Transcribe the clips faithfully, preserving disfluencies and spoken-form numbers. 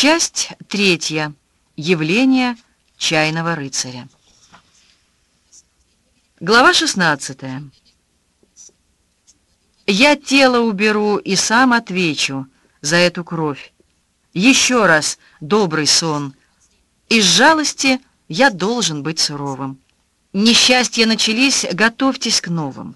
Часть третья. Явление чайного рыцаря. Глава шестнадцатая. «Я тело уберу и сам отвечу за эту кровь. Еще раз добрый сон. Из жалости я должен быть суровым. Несчастья начались, готовьтесь к новым».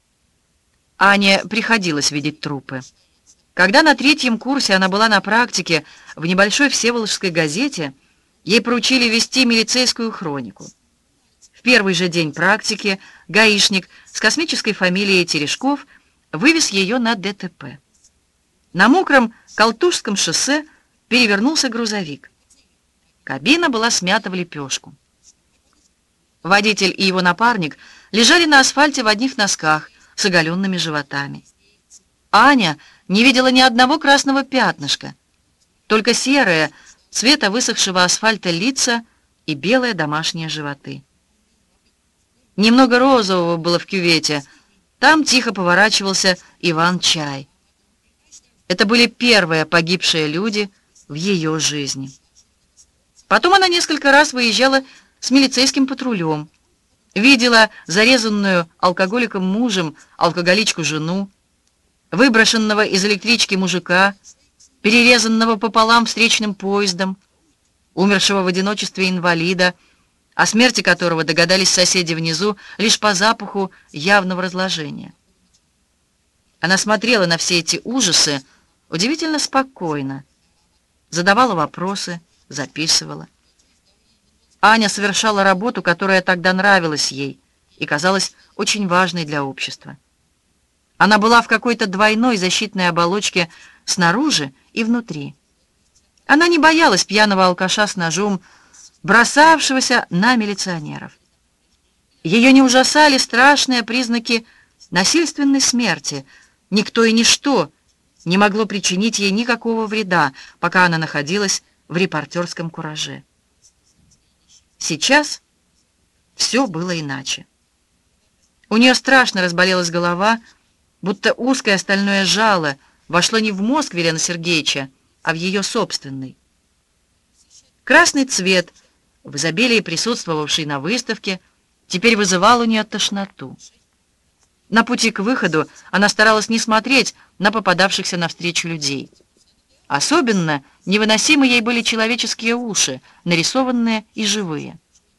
Ане приходилось видеть трупы. Когда на третьем курсе она была на практике в небольшой Всеволожской газете, ей поручили вести милицейскую хронику. В первый же день практики гаишник с космической фамилией Терешков вывез ее на ДТП. На мокром Колтушском шоссе перевернулся грузовик. Кабина была смята в лепешку. Водитель и его напарник лежали на асфальте в одних носках с оголенными животами. Аня не видела ни одного красного пятнышка, только серые, цвета высохшего асфальта лица и белые домашние животы. Немного розового было в кювете, там тихо поворачивался Иван-чай. Это были первые погибшие люди в ее жизни. Потом она несколько раз выезжала с милицейским патрулем, видела зарезанную алкоголиком мужем алкоголичку жену, выброшенного из электрички мужика, перерезанного пополам встречным поездом, умершего в одиночестве инвалида, о смерти которого догадались соседи внизу лишь по запаху явного разложения. Она смотрела на все эти ужасы удивительно спокойно, задавала вопросы, записывала. Аня совершала работу, которая тогда нравилась ей и казалась очень важной для общества. Она была в какой-то двойной защитной оболочке снаружи и внутри. Она не боялась пьяного алкаша с ножом, бросавшегося на милиционеров. Ее не ужасали страшные признаки насильственной смерти. Никто и ничто не могло причинить ей никакого вреда, пока она находилась в репортерском кураже. Сейчас все было иначе. У нее страшно разболелась голова, будто узкое стальное жало вошло не в мозг Велена Сергеевича, а в ее собственный. Красный цвет, в изобилии присутствовавший на выставке, теперь вызывал у нее тошноту. На пути к выходу она старалась не смотреть на попадавшихся навстречу людей. Особенно невыносимы ей были человеческие уши, нарисованные и живые.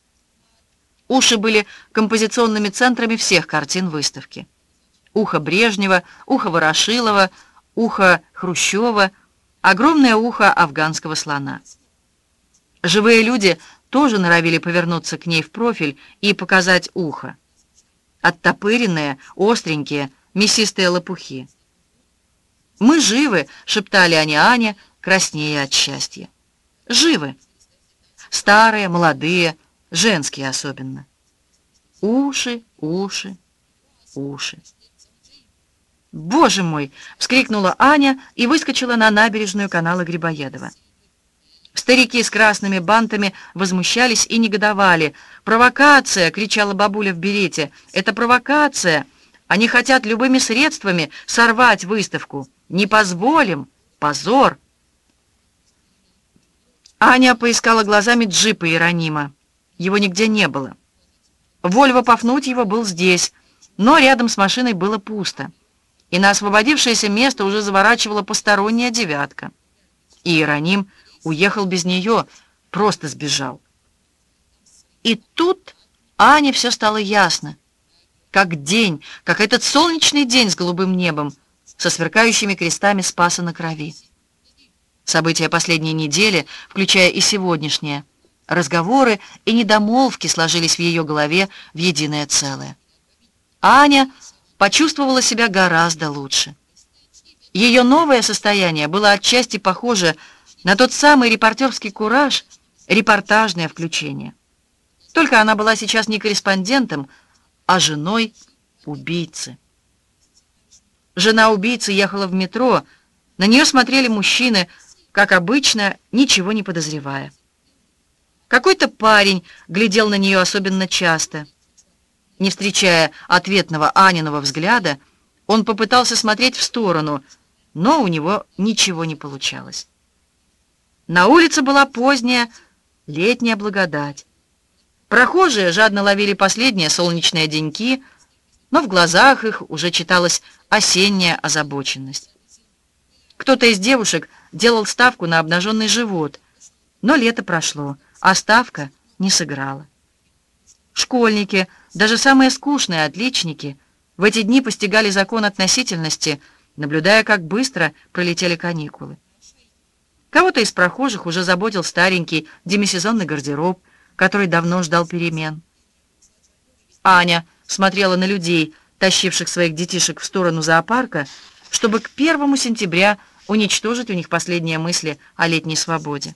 Уши были композиционными центрами всех картин выставки. Ухо Брежнева, ухо Ворошилова, ухо Хрущева, огромное ухо афганского слона. Живые люди тоже норовили повернуться к ней в профиль и показать ухо. Оттопыренные, остренькие, мясистые лопухи. «Мы живы», — шептали они Ане, краснея от счастья. «Живы». Старые, молодые, женские особенно. Уши, уши, уши. «Боже мой!» — вскрикнула Аня и выскочила на набережную канала Грибоедова. Старики с красными бантами возмущались и негодовали. «Провокация!» — кричала бабуля в берете. «Это провокация! Они хотят любыми средствами сорвать выставку! Не позволим! Позор!» Аня поискала глазами джипа Иеронима. Его нигде не было. Вольво Пафнутьева был здесь, но рядом с машиной было пусто, и на освободившееся место уже заворачивала посторонняя девятка. И Иероним уехал без нее, просто сбежал. И тут Ане все стало ясно, как день, как этот солнечный день с голубым небом, со сверкающими крестами Спаса на Крови. События последней недели, включая и сегодняшнее, разговоры и недомолвки сложились в ее голове в единое целое. Аня почувствовала себя гораздо лучше. Ее новое состояние было отчасти похоже на тот самый репортерский кураж, репортажное включение. Только она была сейчас не корреспондентом, а женой убийцы. Жена убийцы ехала в метро, на нее смотрели мужчины, как обычно, ничего не подозревая. Какой-то парень глядел на нее особенно часто. Не встречая ответного Аниного взгляда, он попытался смотреть в сторону, но у него ничего не получалось. На улице была поздняя летняя благодать. Прохожие жадно ловили последние солнечные деньки, но в глазах их уже читалась осенняя озабоченность. Кто-то из девушек делал ставку на обнаженный живот, но лето прошло, а ставка не сыграла. Школьники, даже самые скучные отличники, в эти дни постигали закон относительности, наблюдая, как быстро пролетели каникулы. Кого-то из прохожих уже заботил старенький демисезонный гардероб, который давно ждал перемен. Аня смотрела на людей, тащивших своих детишек в сторону зоопарка, чтобы к первому сентября уничтожить у них последние мысли о летней свободе.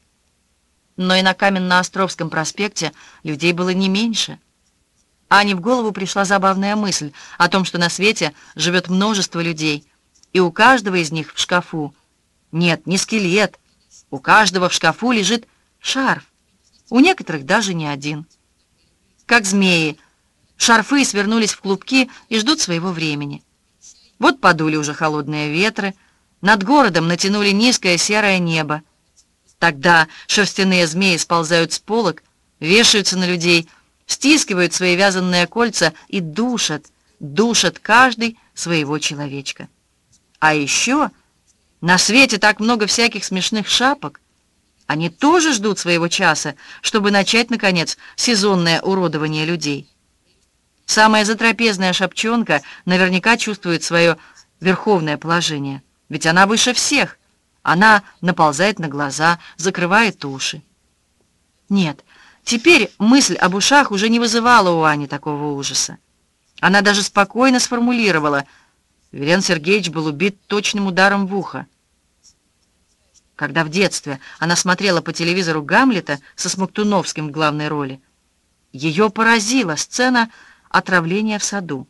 Но и на Каменно-Островском проспекте людей было не меньше. Ане в голову пришла забавная мысль о том, что на свете живет множество людей, и у каждого из них в шкафу, нет, не скелет, у каждого в шкафу лежит шарф, у некоторых даже не один. Как змеи, шарфы свернулись в клубки и ждут своего времени. Вот подули уже холодные ветры, над городом натянули низкое серое небо. Тогда шерстяные змеи сползают с полок, вешаются на людей, стискивают свои вязаные кольца и душат, душат каждый своего человечка. А еще на свете так много всяких смешных шапок. Они тоже ждут своего часа, чтобы начать, наконец, сезонное уродование людей. Самая затрапезная шапчонка наверняка чувствует свое верховное положение, ведь она выше всех. Она наползает на глаза, закрывает уши. Нет, теперь мысль об ушах уже не вызывала у Ани такого ужаса. Она даже спокойно сформулировала: Велен Сергеевич был убит точным ударом в ухо. Когда в детстве она смотрела по телевизору «Гамлета» со Смоктуновским в главной роли, ее поразила сцена отравления в саду.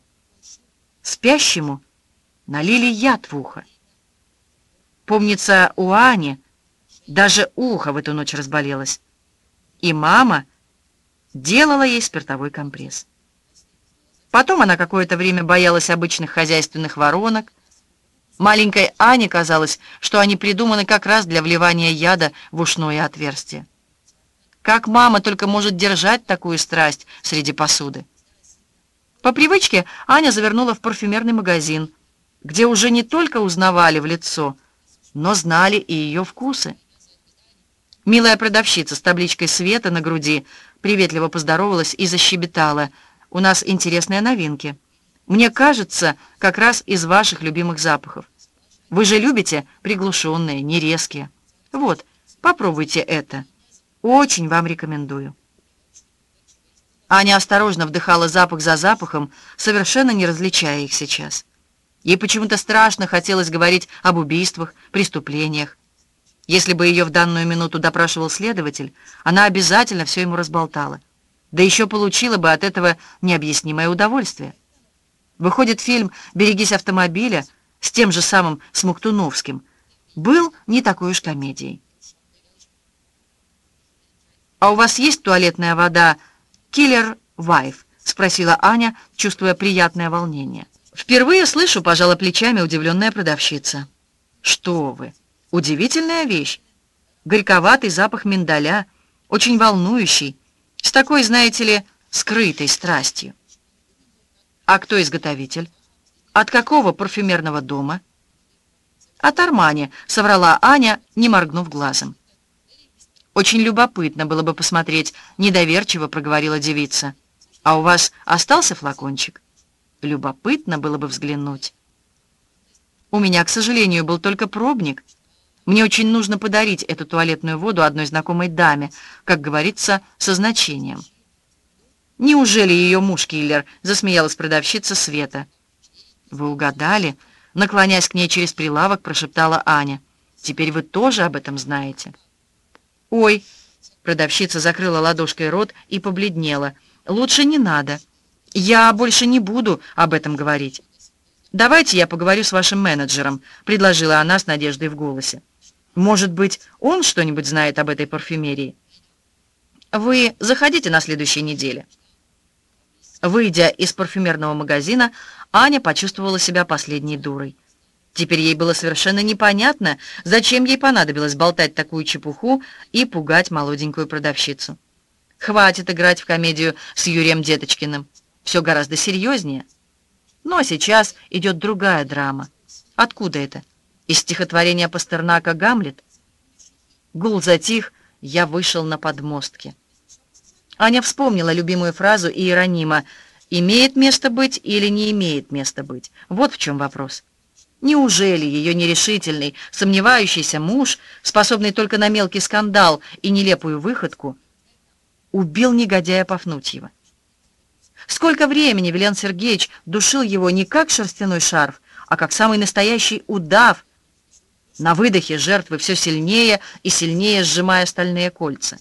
Спящему налили яд в ухо. Помнится, у Ани даже ухо в эту ночь разболелось, и мама делала ей спиртовой компресс. Потом она какое-то время боялась обычных хозяйственных воронок. Маленькой Ане казалось, что они придуманы как раз для вливания яда в ушное отверстие. Как мама только может держать такую страсть среди посуды? По привычке Аня завернула в парфюмерный магазин, где уже не только узнавали в лицо, но знали и ее вкусы. Милая продавщица с табличкой «Света» на груди приветливо поздоровалась и защебетала: «У нас интересные новинки. Мне кажется, как раз из ваших любимых запахов. Вы же любите приглушенные, нерезкие. Вот, попробуйте это. Очень вам рекомендую». Аня осторожно вдыхала запах за запахом, совершенно не различая их сейчас. Ей почему-то страшно хотелось говорить об убийствах, преступлениях. Если бы ее в данную минуту допрашивал следователь, она обязательно все ему разболтала. Да еще получила бы от этого необъяснимое удовольствие. Выходит, фильм «Берегись автомобиля» с тем же самым Смоктуновским был не такой уж комедией. «А у вас есть туалетная вода «Killer Wife»?» — спросила Аня, чувствуя приятное волнение. «Впервые слышу», — пожала плечами удивленная продавщица. «Что вы! Удивительная вещь! Горьковатый запах миндаля, очень волнующий, с такой, знаете ли, скрытой страстью». «А кто изготовитель? От какого парфюмерного дома?» «От Армани», — соврала Аня, не моргнув глазом. «Очень любопытно было бы посмотреть», — недоверчиво проговорила девица. «А у вас остался флакончик? Любопытно было бы взглянуть». «У меня, к сожалению, был только пробник. Мне очень нужно подарить эту туалетную воду одной знакомой даме, как говорится, со значением». «Неужели ее муж киллер?» — засмеялась продавщица Света. «Вы угадали?» — наклоняясь к ней через прилавок, прошептала Аня. «Теперь вы тоже об этом знаете». «Ой!» — продавщица закрыла ладошкой рот и побледнела. «Лучше не надо. Я больше не буду об этом говорить. Давайте я поговорю с вашим менеджером», — предложила она с надеждой в голосе. «Может быть, он что-нибудь знает об этой парфюмерии? Вы заходите на следующей неделе». Выйдя из парфюмерного магазина, Аня почувствовала себя последней дурой. Теперь ей было совершенно непонятно, зачем ей понадобилось болтать такую чепуху и пугать молоденькую продавщицу. Хватит играть в комедию с Юрием Деточкиным. Все гораздо серьезнее. Но сейчас идет другая драма. Откуда это? Из стихотворения Пастернака «Гамлет»? Гул затих, я вышел на подмостки. Аня вспомнила любимую фразу Иеронима: «Имеет место быть или не имеет места быть?» Вот в чем вопрос. Неужели ее нерешительный, сомневающийся муж, способный только на мелкий скандал и нелепую выходку, убил негодяя Пафнутьева? Сколько времени Вилен Сергеевич душил его не как шерстяной шарф, а как самый настоящий удав, на выдохе жертвы все сильнее и сильнее сжимая стальные кольца.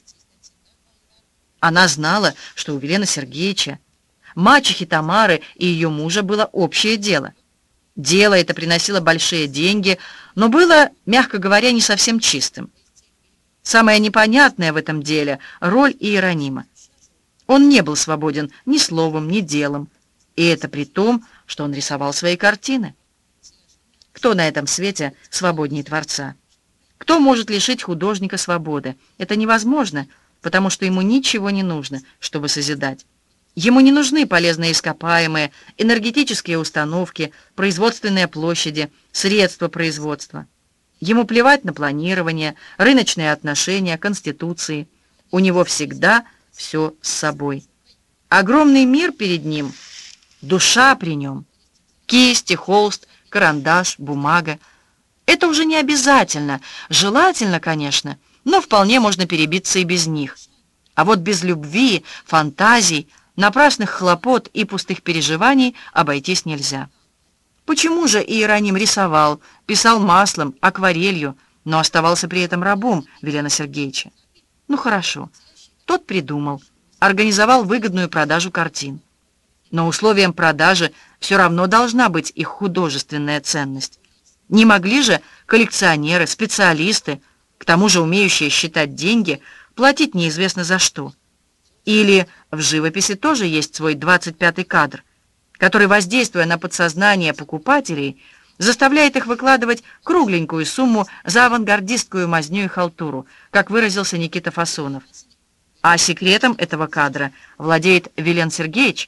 Она знала, что у Вилена Сергеевича, мачехи Тамары и ее мужа было общее дело. Дело это приносило большие деньги, но было, мягко говоря, не совсем чистым. Самое непонятное в этом деле — роль Иеронима. Он не был свободен ни словом, ни делом, и это при том, что он рисовал свои картины. Кто на этом свете свободнее Творца? Кто может лишить художника свободы? Это невозможно, потому что ему ничего не нужно, чтобы созидать. Ему не нужны полезные ископаемые, энергетические установки, производственные площади, средства производства. Ему плевать на планирование, рыночные отношения, конституции. У него всегда все с собой. Огромный мир перед ним, душа при нем. Кисти, холст, карандаш, бумага. Это уже не обязательно, желательно, конечно, но вполне можно перебиться и без них. А вот без любви, фантазий, напрасных хлопот и пустых переживаний обойтись нельзя. Почему же Иероним рисовал, писал маслом, акварелью, но оставался при этом рабом Вилена Сергеевича? Ну хорошо, тот придумал, организовал выгодную продажу картин. Но условием продажи все равно должна быть их художественная ценность. Не могли же коллекционеры, специалисты, к тому же умеющие считать деньги, платить неизвестно за что? Или в живописи тоже есть свой двадцать пятый кадр, который, воздействуя на подсознание покупателей, заставляет их выкладывать кругленькую сумму за авангардистскую мазню и халтуру, как выразился Никита Фасонов. А секретом этого кадра владеет Вилен Сергеевич.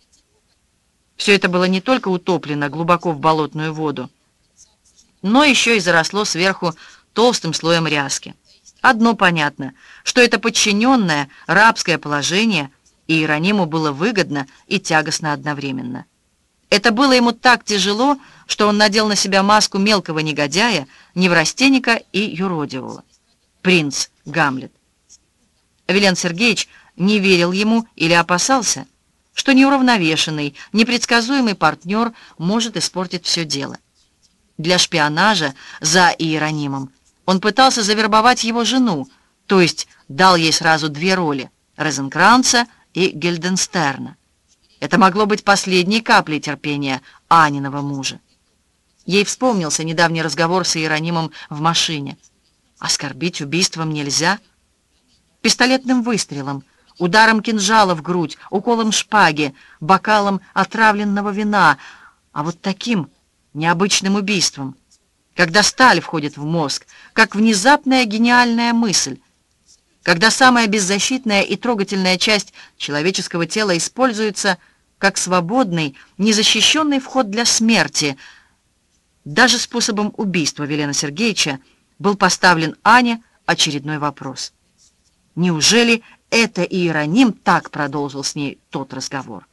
Все это было не только утоплено глубоко в болотную воду, но еще и заросло сверху толстым слоем ряски. Одно понятно, что это подчиненное рабское положение Иерониму было выгодно и тягостно одновременно. Это было ему так тяжело, что он надел на себя маску мелкого негодяя, неврастенника и юродивого. Принц Гамлет. Вилен Сергеевич не верил ему или опасался, что неуравновешенный, непредсказуемый партнер может испортить все дело. Для шпионажа за Иеронимом он пытался завербовать его жену, то есть дал ей сразу две роли — Розенкранца и Гильденстерна. Это могло быть последней каплей терпения Аниного мужа. Ей вспомнился недавний разговор с Иеронимом в машине. Оскорбить убийством нельзя. Пистолетным выстрелом, ударом кинжала в грудь, уколом шпаги, бокалом отравленного вина, а вот таким необычным убийством, когда сталь входит в мозг, как внезапная гениальная мысль, когда самая беззащитная и трогательная часть человеческого тела используется как свободный, незащищенный вход для смерти. Даже способом убийства Вилена Сергеевича был поставлен Ане очередной вопрос. Неужели это Иероним так продолжил с ней тот разговор?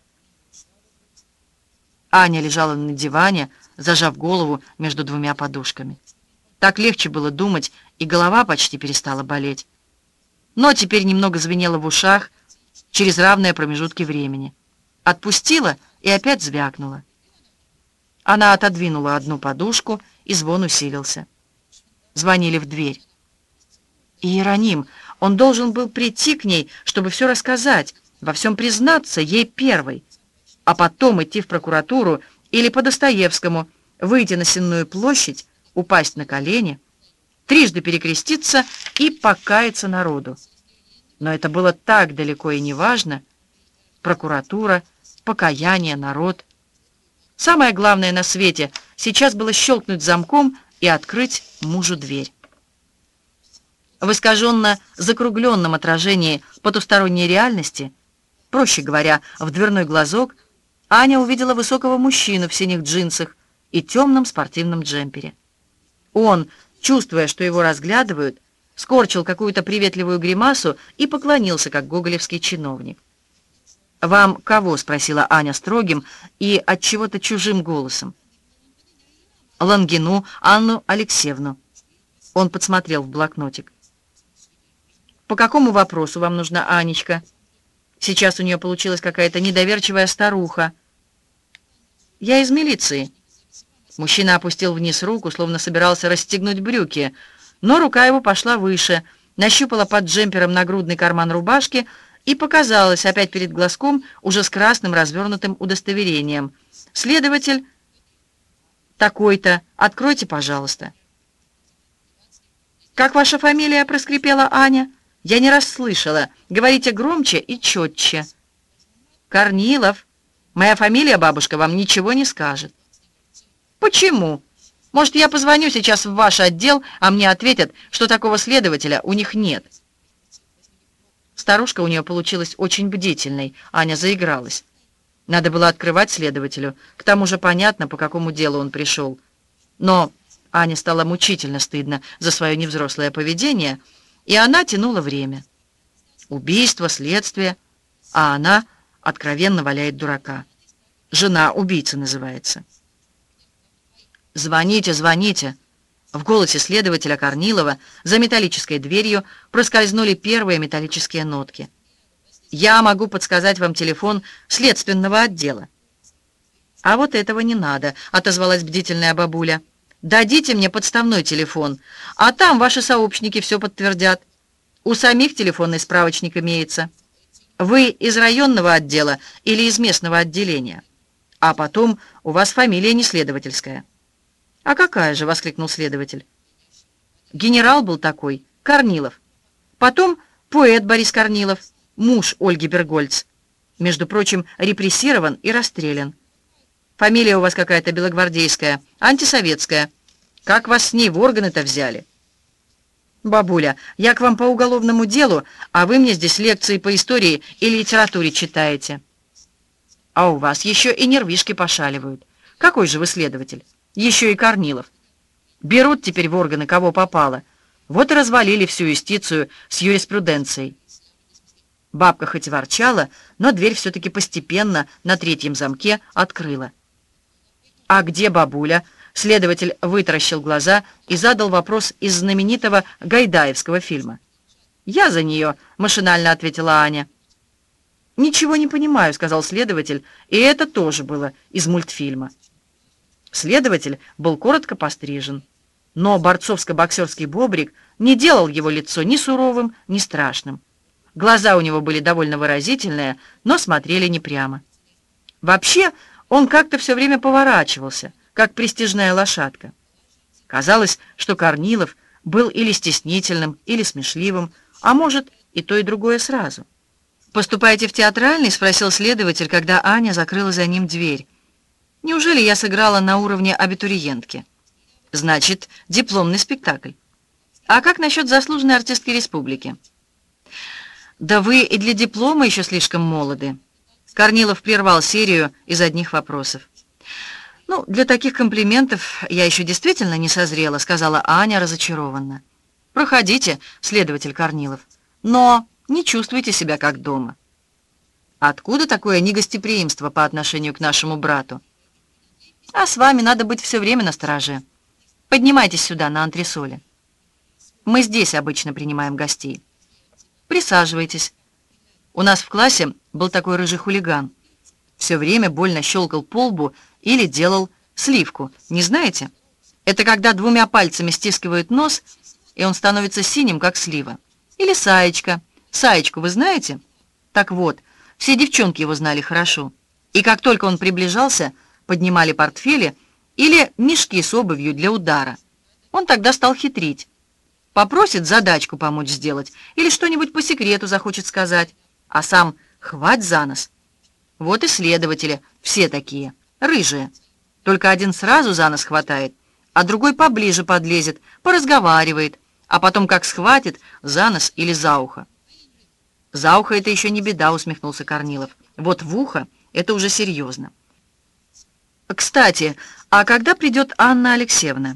Аня лежала на диване, зажав голову между двумя подушками. Так легче было думать, и голова почти перестала болеть. Но теперь немного звенело в ушах через равные промежутки времени. Отпустила и опять звякнула. Она отодвинула одну подушку, и звон усилился. Звонили в дверь. Иероним, он должен был прийти к ней, чтобы все рассказать, во всем признаться ей первой, а потом идти в прокуратуру или по Достоевскому, выйти на Сенную площадь, упасть на колени, трижды перекреститься и покаяться народу. Но это было так далеко и неважно. Прокуратура, покаяние, народ. Самое главное на свете сейчас было щелкнуть замком и открыть мужу дверь. В искаженно закругленном отражении потусторонней реальности, проще говоря, в дверной глазок, Аня увидела высокого мужчину в синих джинсах и темном спортивном джемпере. Он, чувствуя, что его разглядывают, скорчил какую-то приветливую гримасу и поклонился, как гоголевский чиновник. «Вам кого?» — спросила Аня строгим и от чего-то чужим голосом. «Лангину Анну Алексеевну». Он подсмотрел в блокнотик. «По какому вопросу вам нужна Анечка?» Сейчас у нее получилась какая-то недоверчивая старуха. «Я из милиции». Мужчина опустил вниз руку, словно собирался расстегнуть брюки, но рука его пошла выше, нащупала под джемпером нагрудный карман рубашки и показалась опять перед глазком уже с красным развернутым удостоверением. «Следователь такой-то, откройте, пожалуйста». «Как ваша фамилия?» — проскрипела Аня. «Я не расслышала. Говорите громче и четче». «Корнилов. Моя фамилия, бабушка, вам ничего не скажет». «Почему? Может, я позвоню сейчас в ваш отдел, а мне ответят, что такого следователя у них нет». Старушка у нее получилась очень бдительной. Аня заигралась. Надо было открывать следователю. К тому же понятно, по какому делу он пришел. Но Ане стало мучительно стыдно за свое невзрослое поведение, и она тянула время. Убийство, следствие, а она откровенно валяет дурака. Жена убийцы называется. «Звоните, звоните!» В голосе следователя Корнилова за металлической дверью проскользнули первые металлические нотки. «Я могу подсказать вам телефон следственного отдела». «А вот этого не надо», — отозвалась бдительная бабуля. «Дадите мне подставной телефон, а там ваши сообщники все подтвердят. У самих телефонный справочник имеется. Вы из районного отдела или из местного отделения? А потом у вас фамилия не следовательская». «А какая же?» — воскликнул следователь. «Генерал был такой, Корнилов. Потом поэт Борис Корнилов, муж Ольги Бергольц. Между прочим, репрессирован и расстрелян. Фамилия у вас какая-то белогвардейская, антисоветская. Как вас с ней в органы-то взяли?» «Бабуля, я к вам по уголовному делу, а вы мне здесь лекции по истории и литературе читаете». «А у вас еще и нервишки пошаливают. Какой же вы следователь? Еще и Корнилов. Берут теперь в органы кого попало. Вот и развалили всю юстицию с юриспруденцией». Бабка хоть и ворчала, но дверь все-таки постепенно на третьем замке открыла. «А где бабуля?» Следователь вытаращил глаза и задал вопрос из знаменитого гайдаевского фильма. «Я за нее», — машинально ответила Аня. «Ничего не понимаю», — сказал следователь, и это тоже было из мультфильма. Следователь был коротко пострижен, но борцовско-боксерский бобрик не делал его лицо ни суровым, ни страшным. Глаза у него были довольно выразительные, но смотрели не прямо. Вообще, он как-то все время поворачивался, как престижная лошадка. Казалось, что Корнилов был или стеснительным, или смешливым, а может, и то, и другое сразу. «Поступаете в театральный?» — спросил следователь, когда Аня закрыла за ним дверь. «Неужели я сыграла на уровне абитуриентки?» «Значит, дипломный спектакль. А как насчет заслуженной артистки республики?» «Да вы и для диплома еще слишком молоды». Корнилов прервал серию из одних вопросов. «Ну, для таких комплиментов я еще действительно не созрела», — сказала Аня разочарованно. «Проходите, следователь Корнилов, но не чувствуйте себя как дома». «Откуда такое негостеприимство по отношению к нашему брату?» «А с вами надо быть все время настороже. Поднимайтесь сюда, на антресоли. Мы здесь обычно принимаем гостей. Присаживайтесь. У нас в классе был такой рыжий хулиган. Все время больно щелкал по лбу или делал сливку. Не знаете? Это когда двумя пальцами стискивают нос, и он становится синим, как слива. Или Саечка. Саечку вы знаете? Так вот, все девчонки его знали хорошо. И как только он приближался, поднимали портфели или мешки с обувью для удара. Он тогда стал хитрить. Попросит задачку помочь сделать или что-нибудь по секрету захочет сказать, а сам хвать за нос. Вот и следователи все такие, рыжие. Только один сразу за нос хватает, а другой поближе подлезет, поразговаривает, а потом как схватит за нос или за ухо. «За ухо это еще не беда», — усмехнулся Корнилов. «Вот в ухо это уже серьезно». «Кстати, а когда придет Анна Алексеевна?»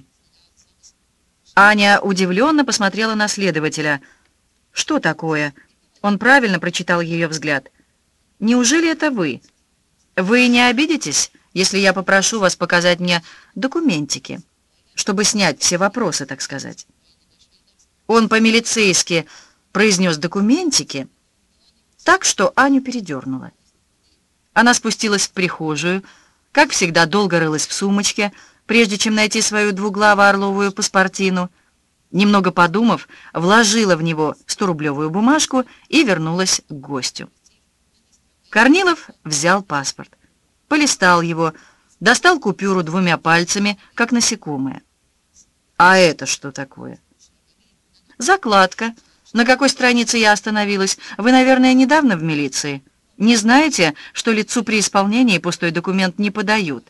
Аня удивленно посмотрела на следователя. «Что такое?» Он правильно прочитал ее взгляд. «Неужели это вы? Вы не обидитесь, если я попрошу вас показать мне документики, чтобы снять все вопросы, так сказать?» Он по-милицейски произнес «документики», так что Аню передернула. Она спустилась в прихожую, как всегда долго рылась в сумочке, прежде чем найти свою двуглаво-орловую паспортину. Немного подумав, вложила в него сторублевую бумажку и вернулась к гостю. Корнилов взял паспорт, полистал его, достал купюру двумя пальцами, как насекомое. «А это что такое?» «Закладка. На какой странице я остановилась? Вы, наверное, недавно в милиции. Не знаете, что лицу при исполнении пустой документ не подают?»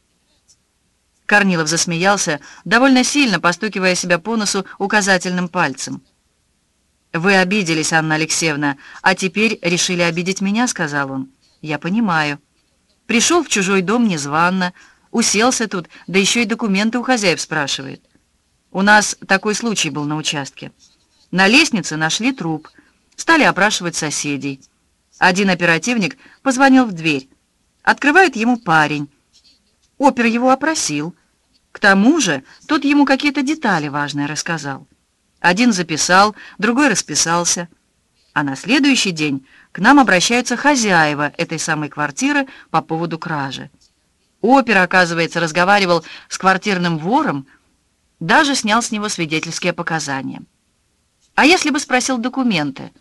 Корнилов засмеялся, довольно сильно постукивая себя по носу указательным пальцем. «Вы обиделись, Анна Алексеевна, а теперь решили обидеть меня», — сказал он. «Я понимаю. Пришел в чужой дом незванно, уселся тут, да еще и документы у хозяев спрашивает. У нас такой случай был на участке. На лестнице нашли труп, стали опрашивать соседей. Один оперативник позвонил в дверь. Открывает ему парень. Опер его опросил. К тому же тот ему какие-то детали важные рассказал. Один записал, другой расписался. А на следующий день к нам обращаются хозяева этой самой квартиры по поводу кражи. Опер, оказывается, разговаривал с квартирным вором, даже снял с него свидетельские показания. А если бы спросил документы?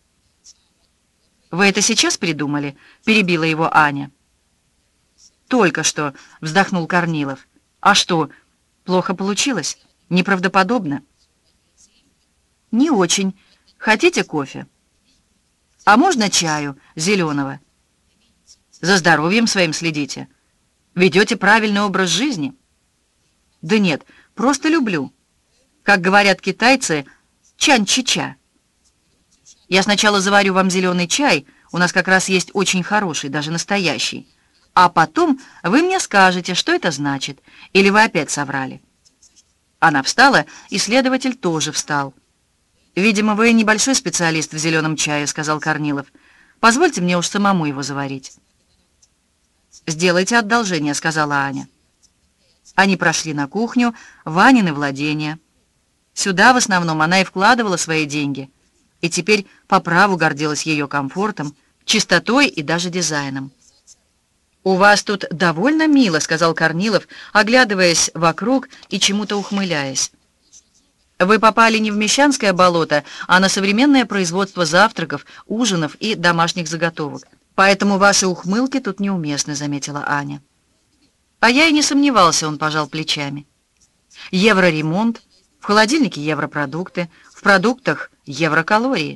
«Вы это сейчас придумали?» — перебила его Аня. «Только что», — вздохнул Корнилов. «А что, плохо получилось? Неправдоподобно?» «Не очень. Хотите кофе?» «А можно чаю зеленого?» «За здоровьем своим следите. Ведете правильный образ жизни?» «Да нет, просто люблю. Как говорят китайцы, чан-чи-ча. Я сначала заварю вам зеленый чай, у нас как раз есть очень хороший, даже настоящий. А потом вы мне скажете, что это значит, или вы опять соврали». Она встала, и следователь тоже встал. «Видимо, вы небольшой специалист в зеленом чае», — сказал Корнилов. «Позвольте мне уж самому его заварить». «Сделайте одолжение», — сказала Аня. Они прошли на кухню, в Анины владения. Сюда в основном она и вкладывала свои деньги, и теперь по праву гордилась ее комфортом, чистотой и даже дизайном. «У вас тут довольно мило», — сказал Корнилов, оглядываясь вокруг и чему-то ухмыляясь. «Вы попали не в Мещанское болото, а на современное производство завтраков, ужинов и домашних заготовок. Поэтому ваши ухмылки тут неуместны», — заметила Аня. «А я и не сомневался», — он пожал плечами. «Евроремонт, в холодильнике европродукты, в продуктах еврокалории».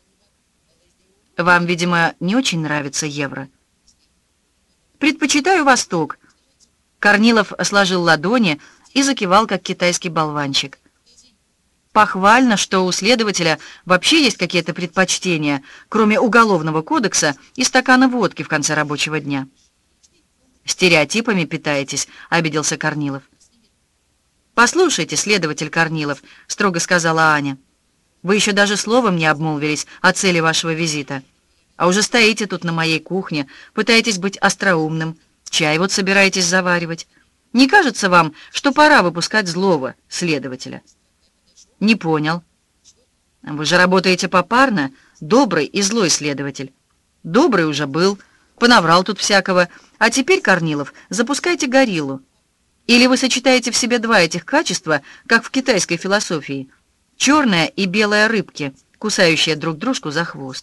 «Вам, видимо, не очень нравится евро». «Предпочитаю Восток». Корнилов сложил ладони и закивал, как китайский болванчик. «Похвально, что у следователя вообще есть какие-то предпочтения, кроме уголовного кодекса и стакана водки в конце рабочего дня». «Стереотипами питаетесь», — обиделся Корнилов. «Послушайте, следователь Корнилов», — строго сказала Аня, «вы еще даже словом не обмолвились о цели вашего визита, а уже стоите тут на моей кухне, пытаетесь быть остроумным, чай вот собираетесь заваривать. Не кажется вам, что пора выпускать злого следователя?» «Не понял». «Вы же работаете попарно, добрый и злой следователь. Добрый уже был, понаврал тут всякого, а теперь, Корнилов, запускайте гориллу. Или вы сочетаете в себе два этих качества, как в китайской философии, черная и белая рыбки, кусающие друг дружку за хвост».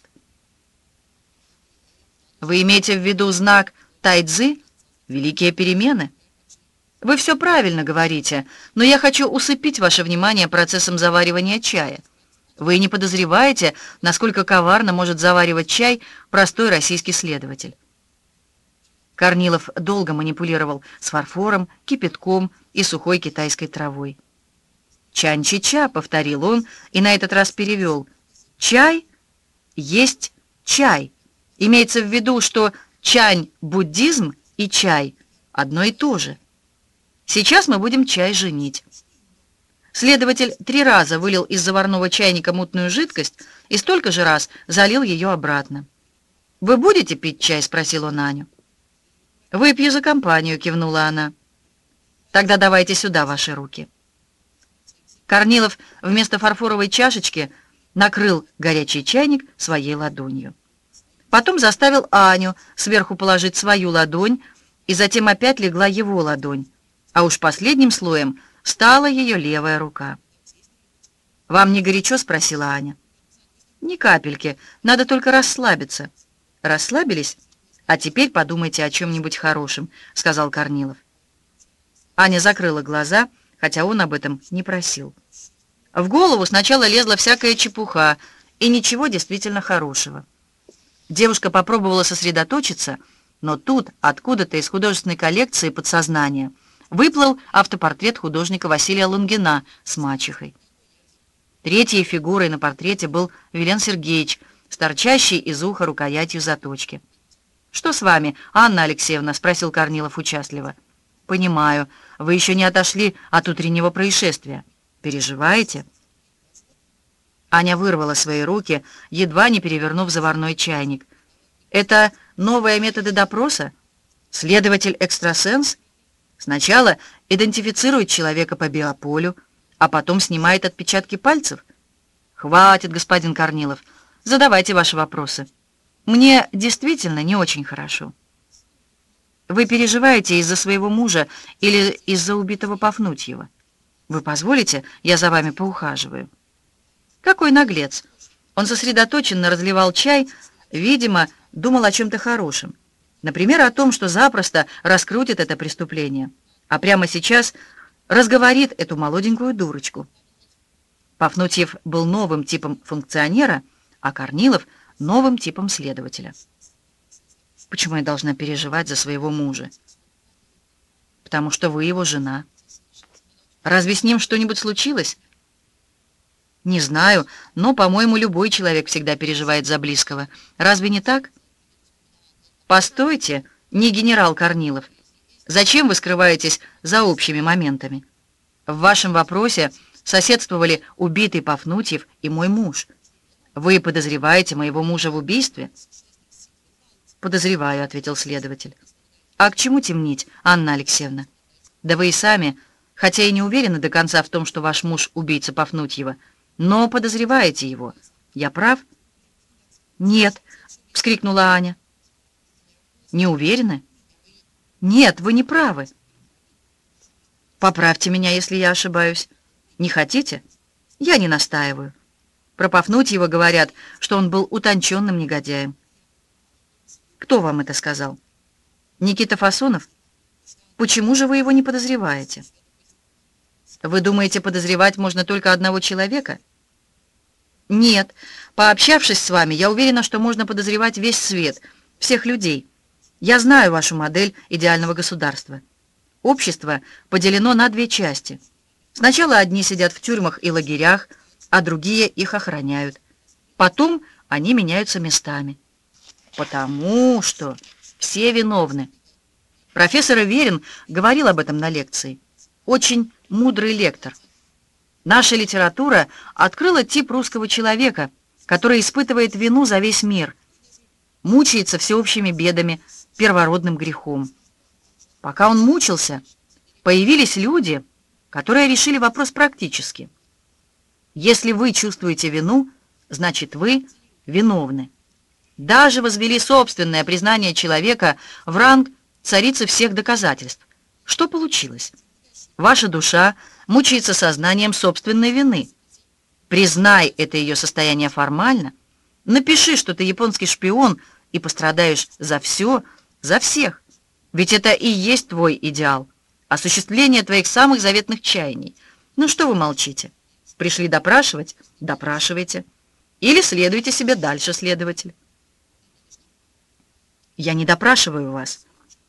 «Вы имеете в виду знак тайцзи, великие перемены?» «Вы все правильно говорите, но я хочу усыпить ваше внимание процессом заваривания чая. Вы не подозреваете, насколько коварно может заваривать чай простой российский следователь». Корнилов долго манипулировал с фарфором, кипятком и сухой китайской травой. «Чань-чи-ча», — повторил он и на этот раз перевел. «Чай есть чай». Имеется в виду, что чань-буддизм и чай одно и то же. Сейчас мы будем чай женить. Следователь три раза вылил из заварного чайника мутную жидкость и столько же раз залил ее обратно. «Вы будете пить чай?» — спросил он Аню. «Выпью за компанию», — кивнула она. «Тогда давайте сюда ваши руки». Корнилов вместо фарфоровой чашечки накрыл горячий чайник своей ладонью. Потом заставил Аню сверху положить свою ладонь, и затем опять легла его ладонь, а уж последним слоем стала ее левая рука. «Вам не горячо?» — спросила Аня. «Ни капельки, надо только расслабиться». «Расслабились? А теперь подумайте о чем-нибудь хорошем», — сказал Корнилов. Аня закрыла глаза, хотя он об этом не просил. В голову сначала лезла всякая чепуха, и ничего действительно хорошего. Девушка попробовала сосредоточиться, но тут, откуда-то из художественной коллекции подсознания, выплыл автопортрет художника Василия Лунгина с мачехой. Третьей фигурой на портрете был Вилен Сергеевич, с торчащей из уха рукоятью заточки. «Что с вами, Анна Алексеевна?» — спросил Корнилов участливо. «Понимаю, вы еще не отошли от утреннего происшествия. Переживаете?» Аня вырвала свои руки, едва не перевернув заварной чайник. «Это новые методы допроса? Следователь-экстрасенс? Сначала идентифицирует человека по биополю, а потом снимает отпечатки пальцев? Хватит, господин Корнилов, задавайте ваши вопросы. Мне действительно не очень хорошо». «Вы переживаете из-за своего мужа или из-за убитого Пафнутьева? Вы позволите, я за вами поухаживаю?» Какой наглец! Он сосредоточенно разливал чай, видимо, думал о чем-то хорошем. Например, о том, что запросто раскрутит это преступление, а прямо сейчас разговорит эту молоденькую дурочку. Пафнутьев был новым типом функционера, а Корнилов — новым типом следователя. «Почему я должна переживать за своего мужа?» «Потому что вы его жена». «Разве с ним что-нибудь случилось?» «Не знаю, но, по-моему, любой человек всегда переживает за близкого. Разве не так?» «Постойте, не генерал Корнилов. Зачем вы скрываетесь за общими моментами? В вашем вопросе соседствовали убитый Пафнутьев и мой муж. Вы подозреваете моего мужа в убийстве?» «Подозреваю», — ответил следователь. «А к чему темнить, Анна Алексеевна? Да вы и сами, хотя и не уверены до конца в том, что ваш муж убийца Пафнутьева, но подозреваете его. Я прав?» «Нет», — вскрикнула Аня. «Не уверены?» «Нет, вы не правы». «Поправьте меня, если я ошибаюсь. Не хотите? Я не настаиваю. Про Пафнутьева говорят, что он был утонченным негодяем». «Кто вам это сказал? Никита Фасонов? Почему же вы его не подозреваете?» «Вы думаете, подозревать можно только одного человека?» «Нет. Пообщавшись с вами, я уверена, что можно подозревать весь свет, всех людей. Я знаю вашу модель идеального государства. Общество поделено на две части. Сначала одни сидят в тюрьмах и лагерях, а другие их охраняют. Потом они меняются местами. Потому что все виновны. Профессор Аверин говорил об этом на лекции. Очень мудрый лектор. Наша литература открыла тип русского человека, который испытывает вину за весь мир, мучается всеобщими бедами, первородным грехом. Пока он мучился, появились люди, которые решили вопрос практически. Если вы чувствуете вину, значит, вы виновны. Даже возвели собственное признание человека в ранг царицы всех доказательств. Что получилось? Ваша душа мучается сознанием собственной вины. Признай это ее состояние формально, напиши, что ты японский шпион, и пострадаешь за все, за всех. Ведь это и есть твой идеал, осуществление твоих самых заветных чаяний. Ну что вы молчите? Пришли допрашивать? Допрашивайте. Или следуйте себе дальше, следователь. Я не допрашиваю вас.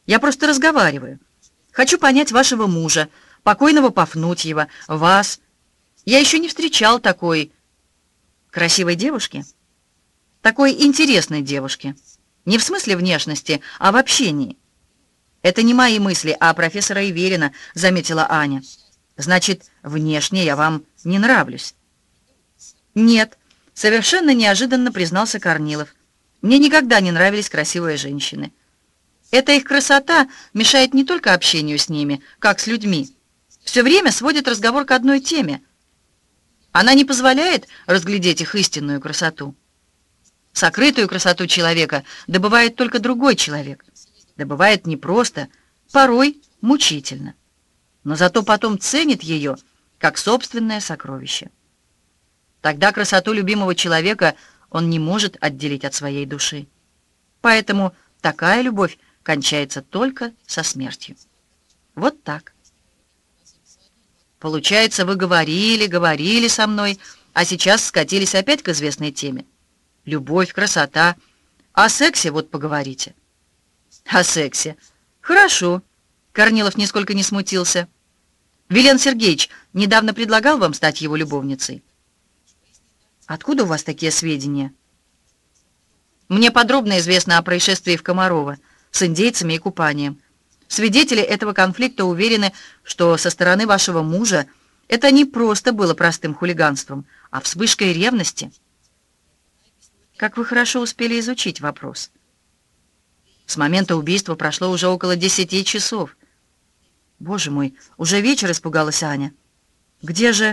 Я просто разговариваю. Хочу понять вашего мужа, покойного Пафнутьева, вас. Я еще не встречал такой красивой девушки, такой интересной девушки. Не в смысле внешности, а в общении. Это не мои мысли, а профессора Иверина, заметила Аня. Значит, внешне я вам не нравлюсь? Нет, совершенно неожиданно признался Корнилов. Мне никогда не нравились красивые женщины. Эта их красота мешает не только общению с ними, как с людьми. Все время сводит разговор к одной теме. Она не позволяет разглядеть их истинную красоту. Сокрытую красоту человека добывает только другой человек. Добывает непросто, порой мучительно. Но зато потом ценит ее, как собственное сокровище. Тогда красоту любимого человека он не может отделить от своей души. Поэтому такая любовь кончается только со смертью. Вот так. Получается, вы говорили, говорили со мной, а сейчас скатились опять к известной теме. Любовь, красота. О сексе вот поговорите. О сексе. Хорошо. Корнилов нисколько не смутился. Вилен Сергеевич недавно предлагал вам стать его любовницей. Откуда у вас такие сведения? Мне подробно известно о происшествии в Комарово с индейцами и купанием. Свидетели этого конфликта уверены, что со стороны вашего мужа это не просто было простым хулиганством, а вспышкой ревности. Как вы хорошо успели изучить вопрос. С момента убийства прошло уже около десяти часов. Боже мой, уже вечер, испугалась Аня. Где же...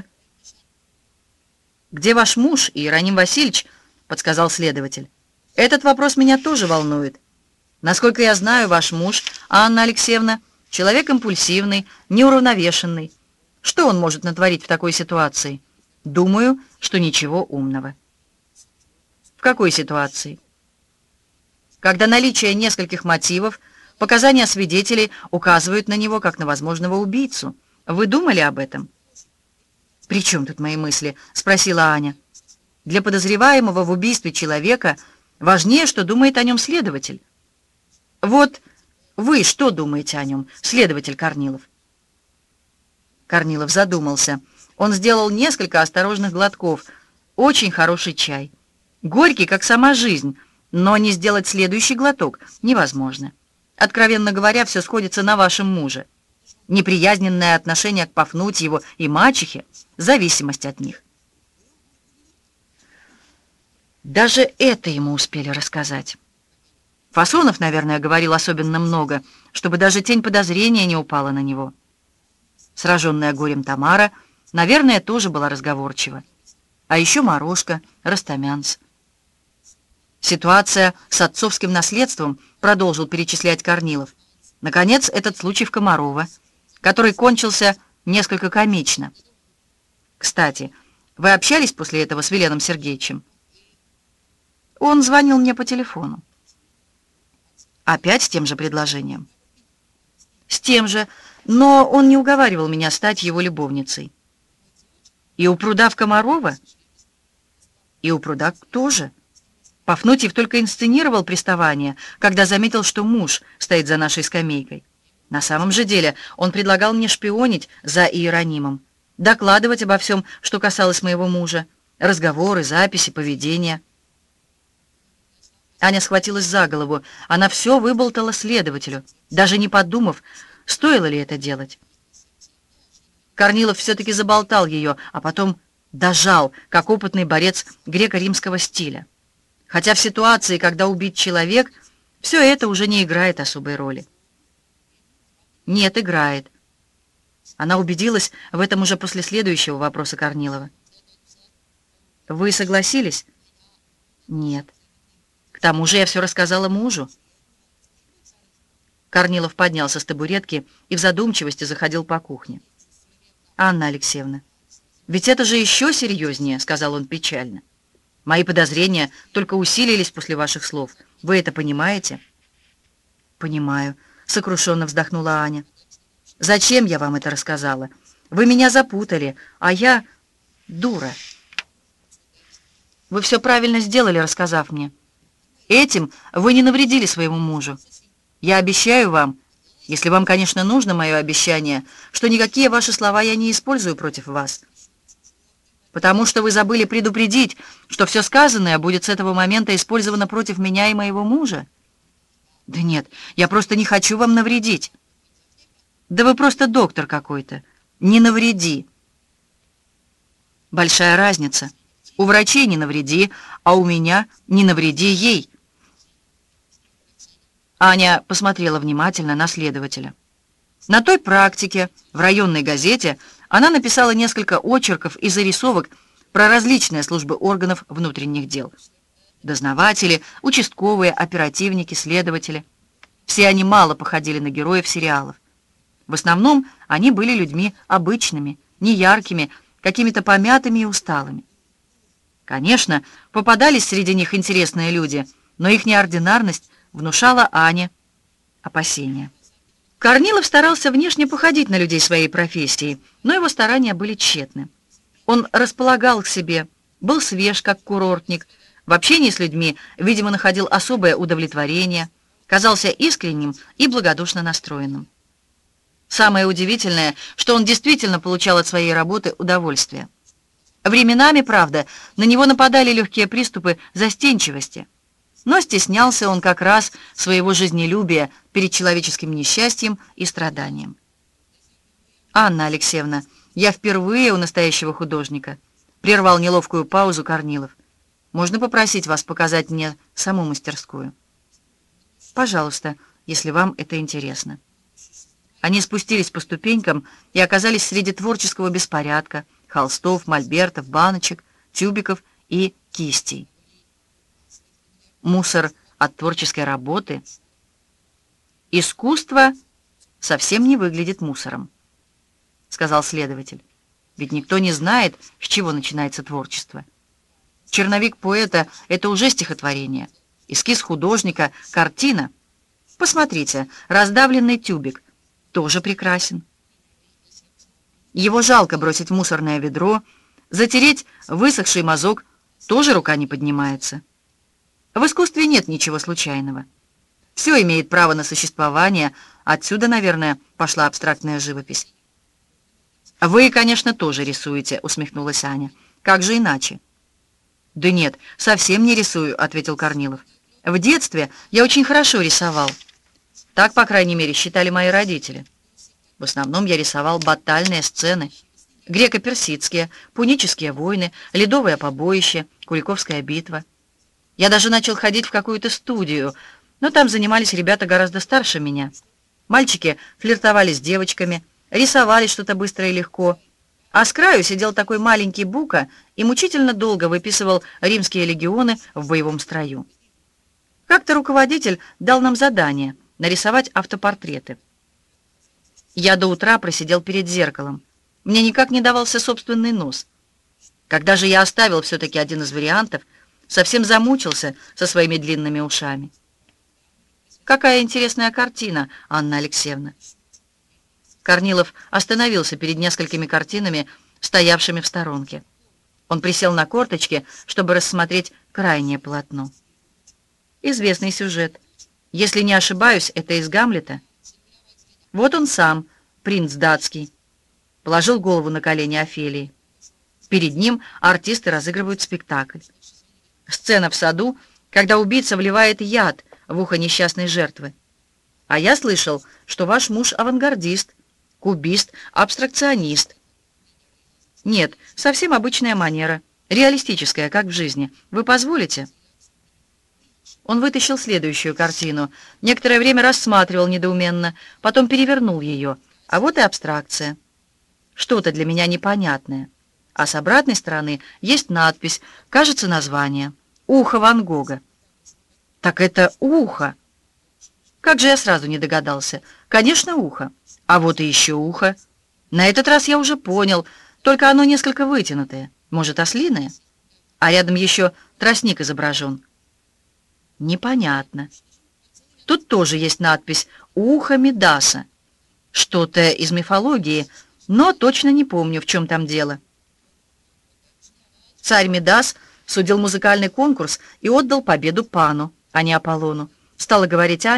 «Где ваш муж, Иероним Васильевич?» — подсказал следователь. «Этот вопрос меня тоже волнует. Насколько я знаю, ваш муж, Анна Алексеевна, человек импульсивный, неуравновешенный. Что он может натворить в такой ситуации? Думаю, что ничего умного». «В какой ситуации?» «Когда наличие нескольких мотивов, показания свидетелей указывают на него как на возможного убийцу. Вы думали об этом?» «При чем тут мои мысли?» — спросила Аня. «Для подозреваемого в убийстве человека важнее, что думает о нем следователь». «Вот вы что думаете о нем, следователь Корнилов?» Корнилов задумался. Он сделал несколько осторожных глотков. Очень хороший чай. Горький, как сама жизнь, но не сделать следующий глоток невозможно. Откровенно говоря, все сходится на вашем муже. Неприязненное отношение к Пафнутьеву и мачехе, зависимость от них. Даже это ему успели рассказать. Фасонов, наверное, говорил особенно много, чтобы даже тень подозрения не упала на него. Сраженная горем Тамара, наверное, тоже была разговорчива. А еще Морошка, Растамянц. Ситуация с отцовским наследством, продолжил перечислять Корнилов. Наконец, этот случай в Комарово, который кончился несколько комично. Кстати, вы общались после этого с Виленом Сергеевичем? Он звонил мне по телефону. Опять с тем же предложением? С тем же, но он не уговаривал меня стать его любовницей. И у пруда в Комарово? И у пруда тоже. Пафнутьев только инсценировал приставание, когда заметил, что муж стоит за нашей скамейкой. На самом же деле он предлагал мне шпионить за Иеронимом, докладывать обо всем, что касалось моего мужа, разговоры, записи, поведение. Аня схватилась за голову. Она все выболтала следователю, даже не подумав, стоило ли это делать. Корнилов все-таки заболтал ее, а потом дожал, как опытный борец греко-римского стиля. Хотя в ситуации, когда убит человек, все это уже не играет особой роли. Нет, играет. Она убедилась в этом уже после следующего вопроса Корнилова. Вы согласились? Нет. К тому же я все рассказала мужу. Корнилов поднялся с табуретки и в задумчивости заходил по кухне. «Анна Алексеевна, ведь это же еще серьезнее», — сказал он печально. «Мои подозрения только усилились после ваших слов. Вы это понимаете?» «Понимаю», — сокрушенно вздохнула Аня. «Зачем я вам это рассказала? Вы меня запутали, а я дура». «Вы все правильно сделали, рассказав мне. Этим вы не навредили своему мужу. Я обещаю вам, Если вам, конечно, нужно мое обещание, что никакие ваши слова я не использую против вас. Потому что вы забыли предупредить, что все сказанное будет с этого момента использовано против меня и моего мужа. Да нет, я просто не хочу вам навредить. Да вы просто доктор какой-то. Не навреди. Большая разница. У врачей не навреди, а у меня не навреди ей. Аня посмотрела внимательно на следователя. На той практике в районной газете она написала несколько очерков и зарисовок про различные службы органов внутренних дел. Дознаватели, участковые, оперативники, следователи. Все они мало походили на героев сериалов. В основном они были людьми обычными, неяркими, какими-то помятыми и усталыми. Конечно, попадались среди них интересные люди, но их неординарность внушала Ане опасения. Корнилов старался внешне походить на людей своей профессии, но его старания были тщетны. Он располагал к себе, был свеж, как курортник, в общении с людьми, видимо, находил особое удовлетворение, казался искренним и благодушно настроенным. Самое удивительное, что он действительно получал от своей работы удовольствие. Временами, правда, на него нападали легкие приступы застенчивости, но стеснялся он как раз своего жизнелюбия перед человеческим несчастьем и страданием. «Анна Алексеевна, я впервые у настоящего художника», — прервал неловкую паузу Корнилов. «Можно попросить вас показать мне саму мастерскую?» «Пожалуйста, если вам это интересно». Они спустились по ступенькам и оказались среди творческого беспорядка, холстов, мольбертов, баночек, тюбиков и кистей. Мусор от творческой работы. «Искусство совсем не выглядит мусором», — сказал следователь. «Ведь никто не знает, с чего начинается творчество. Черновик поэта — это уже стихотворение, эскиз художника — картина. Посмотрите, раздавленный тюбик тоже прекрасен. Его жалко бросить в мусорное ведро, затереть высохший мазок, тоже рука не поднимается. В искусстве нет ничего случайного. Все имеет право на существование, отсюда, наверное, пошла абстрактная живопись». «Вы, конечно, тоже рисуете», — усмехнулась Аня. «Как же иначе?» «Да нет, совсем не рисую», — ответил Корнилов. «В детстве я очень хорошо рисовал. Так, по крайней мере, считали мои родители. В основном я рисовал батальные сцены, греко-персидские, пунические войны, ледовое побоище, Куликовская битва. Я даже начал ходить в какую-то студию, но там занимались ребята гораздо старше меня. Мальчики флиртовали с девочками, рисовали что-то быстро и легко, а с краю сидел такой маленький Бука и мучительно долго выписывал римские легионы в боевом строю. Как-то руководитель дал нам задание — нарисовать автопортреты. Я до утра просидел перед зеркалом. Мне никак не давался собственный нос. Когда же я оставил все-таки один из вариантов, совсем замучился со своими длинными ушами. Какая интересная картина, Анна Алексеевна. Корнилов остановился перед несколькими картинами, стоявшими в сторонке. Он присел на корточки, чтобы рассмотреть крайнее полотно. Известный сюжет. Если не ошибаюсь, это из «Гамлета». Вот он сам, принц датский, положил голову на колени Офелии. Перед ним артисты разыгрывают спектакль. Сцена в саду, когда убийца вливает яд в ухо несчастной жертвы. А я слышал, что ваш муж авангардист, кубист, абстракционист. Нет, совсем обычная манера, реалистическая, как в жизни. Вы позволите?» Он вытащил следующую картину, некоторое время рассматривал недоуменно, потом перевернул ее. А вот и абстракция. Что-то для меня непонятное. А с обратной стороны есть надпись, кажется, название. «Ухо Ван Гога». Так это ухо. Как же я сразу не догадался. Конечно, ухо. А вот и еще ухо. На этот раз я уже понял, только оно несколько вытянутое. Может, ослиное? А рядом еще тростник изображен. Непонятно. Тут тоже есть надпись «Ухо Мидаса». Что-то из мифологии, но точно не помню, в чем там дело. Царь Мидас судил музыкальный конкурс и отдал победу Пану, а не Аполлону, стала говорить Аня,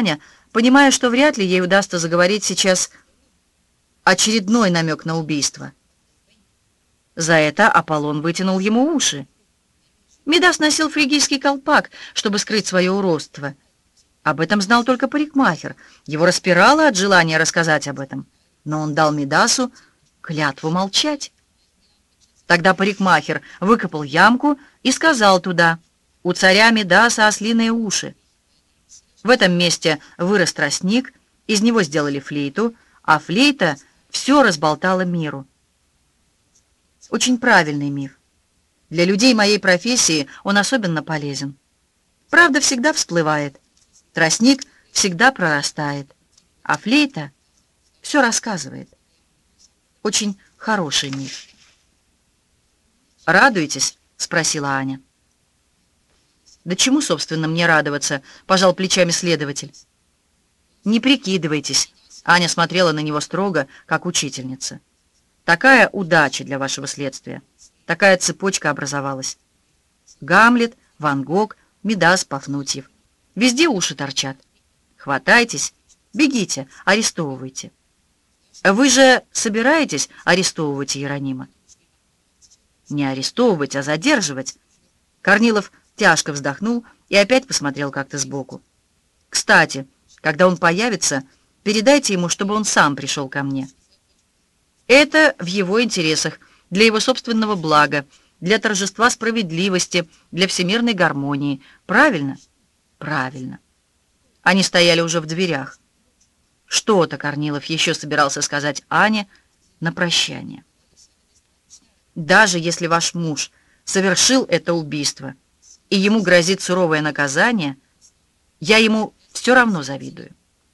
понимая, что вряд ли ей удастся заговорить сейчас очередной намек на убийство. За это Аполлон вытянул ему уши. Мидас носил фригийский колпак, чтобы скрыть свое уродство. Об этом знал только парикмахер. Его распирало от желания рассказать об этом. Но он дал Мидасу клятву молчать. Тогда парикмахер выкопал ямку и сказал туда: «У царя Мидаса ослиные уши». В этом месте вырос тростник, из него сделали флейту, а флейта все разболтала миру. Очень правильный миф. Для людей моей профессии он особенно полезен. Правда всегда всплывает, тростник всегда прорастает, а флейта все рассказывает. Очень хороший миф. «Радуетесь?» — спросила Аня. «Да чему, собственно, мне радоваться?» — пожал плечами следователь. «Не прикидывайтесь», — Аня смотрела на него строго, как учительница. «Такая удача для вашего следствия. Такая цепочка образовалась. Гамлет, Ван Гог, Мидас, Пафнутьев. Везде уши торчат. Хватайтесь, бегите, арестовывайте». «Вы же собираетесь арестовывать Иеронима?» «Не арестовывать, а задерживать». Корнилов тяжко вздохнул и опять посмотрел как-то сбоку. «Кстати, когда он появится, передайте ему, чтобы он сам пришел ко мне. Это в его интересах, для его собственного блага, для торжества справедливости, для всемирной гармонии. Правильно?» «Правильно». Они стояли уже в дверях. Что-то Корнилов еще собирался сказать Ане на прощание. «Даже если ваш муж совершил это убийство, и ему грозит суровое наказание, я ему все равно завидую».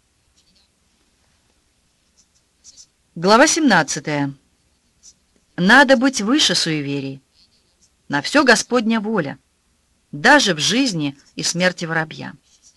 Глава семнадцатая. Надо быть выше суеверий. На все Господня воля, даже в жизни и смерти воробья.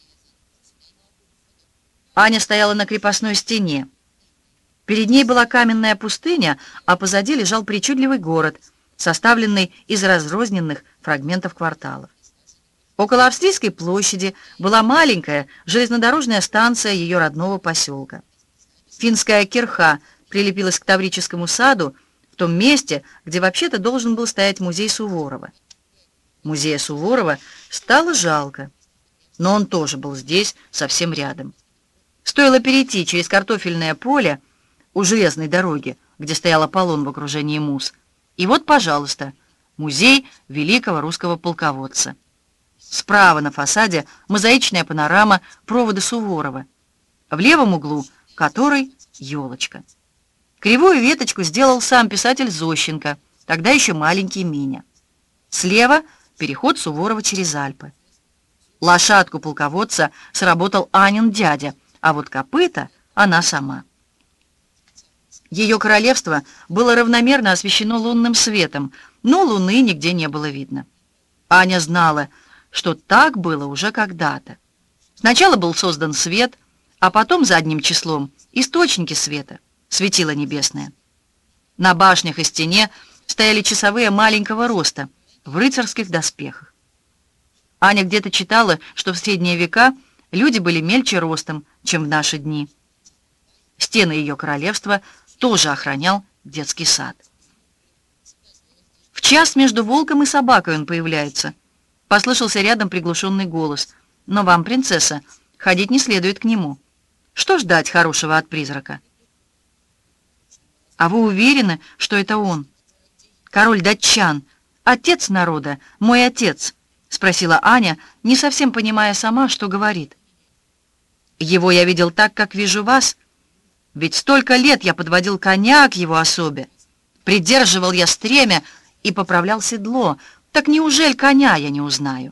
Аня стояла на крепостной стене. Перед ней была каменная пустыня, а позади лежал причудливый город, составленный из разрозненных фрагментов кварталов. Около Австрийской площади была маленькая железнодорожная станция ее родного поселка. Финская кирха прилепилась к Таврическому саду, в том месте, где вообще-то должен был стоять музей Суворова. Музея Суворова стало жалко, но он тоже был здесь, совсем рядом. Стоило перейти через картофельное поле у железной дороги, где стоял Аполлон в окружении муз, и вот, пожалуйста, музей великого русского полководца. Справа на фасаде мозаичная панорама провода Суворова, в левом углу которой елочка. Кривую веточку сделал сам писатель Зощенко, тогда еще маленький Миня. Слева переход Суворова через Альпы. Лошадку полководца сработал Анин дядя, а вот копыта она сама. Ее королевство было равномерно освещено лунным светом, но луны нигде не было видно. Аня знала, что так было уже когда-то. Сначала был создан свет, а потом задним числом источники света, светило небесное. На башнях и стене стояли часовые маленького роста в рыцарских доспехах. Аня где-то читала, что в средние века люди были мельче ростом, чем в наши дни. Стены ее королевства тоже охранял детский сад. В час между волком и собакой он появляется. Послышался рядом приглушенный голос. «Но вам, принцесса, ходить не следует к нему. Что ждать хорошего от призрака?» «А вы уверены, что это он? Король датчан, отец народа, мой отец?» — спросила Аня, не совсем понимая сама, что говорит. «Его я видел так, как вижу вас. Ведь столько лет я подводил коня к его особе, придерживал я стремя и поправлял седло. Так неужели коня я не узнаю?»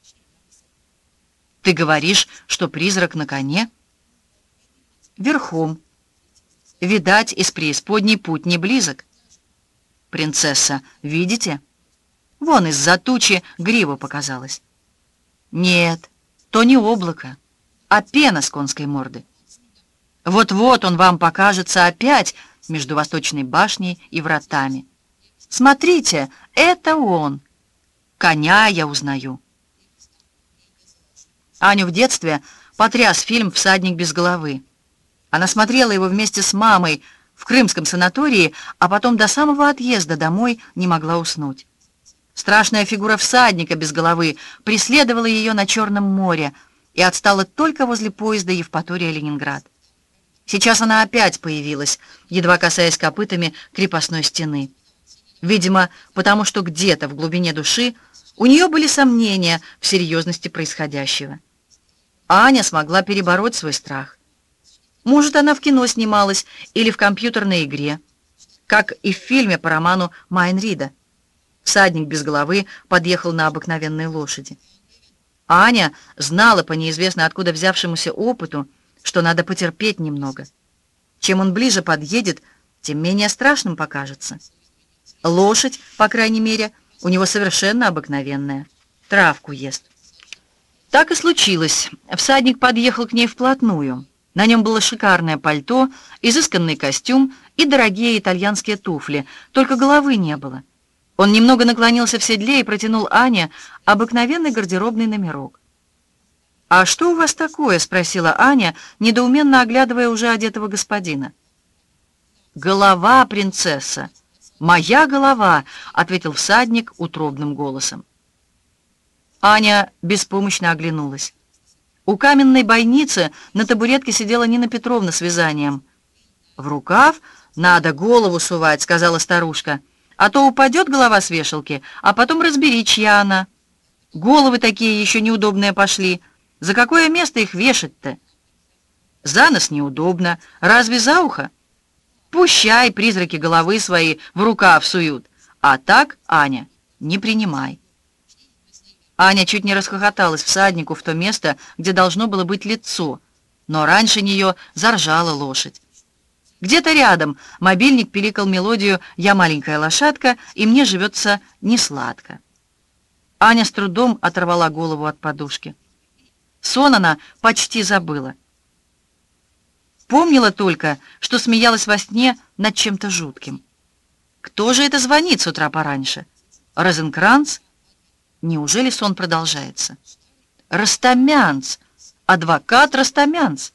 «Ты говоришь, что призрак на коне?» «Верхом. Видать, из преисподней путь не близок. Принцесса, видите? Вон из-за тучи грива показалась. Нет, то не облако, а пена с конской морды. Вот-вот он вам покажется опять между восточной башней и вратами. Смотрите, это он. Коня я узнаю». Аню в детстве потряс фильм «Всадник без головы». Она смотрела его вместе с мамой в крымском санатории, а потом до самого отъезда домой не могла уснуть. Страшная фигура всадника без головы преследовала ее на Черном море и отстала только возле поезда Евпатория-Ленинград. Сейчас она опять появилась, едва касаясь копытами крепостной стены. Видимо, потому что где-то в глубине души у нее были сомнения в серьезности происходящего. Аня смогла перебороть свой страх. Может, она в кино снималась или в компьютерной игре, как и в фильме по роману Майн Рида. Всадник без головы подъехал на обыкновенной лошади. Аня знала по неизвестно откуда взявшемуся опыту, что надо потерпеть немного. Чем он ближе подъедет, тем менее страшным покажется. Лошадь, по крайней мере, у него совершенно обыкновенная. Травку ест. Так и случилось. Всадник подъехал к ней вплотную. На нем было шикарное пальто, изысканный костюм и дорогие итальянские туфли, только головы не было. Он немного наклонился в седле и протянул Ане обыкновенный гардеробный номерок. «А что у вас такое?» — спросила Аня, недоуменно оглядывая уже одетого господина. «Голова, принцесса! Моя голова!» — ответил всадник утробным голосом. Аня беспомощно оглянулась. У каменной бойницы на табуретке сидела Нина Петровна с вязанием. «В рукав надо голову сувать», — сказала старушка, «а то упадет голова с вешалки, а потом разбери, чья она. Головы такие еще неудобные пошли. За какое место их вешать-то? За нос неудобно, разве за ухо? Пущай призраки головы свои в рукав суют, а так, Аня, не принимай». Аня чуть не расхохоталась всаднику в то место, где должно было быть лицо, но раньше нее заржала лошадь. Где-то рядом мобильник пиликал мелодию «Я маленькая лошадка, и мне живется несладко». Аня с трудом оторвала голову от подушки. Сон она почти забыла. Помнила только, что смеялась во сне над чем-то жутким. Кто же это звонит с утра пораньше? Розенкранц? Неужели сон продолжается? Ростомянц! Адвокат Ростомянц!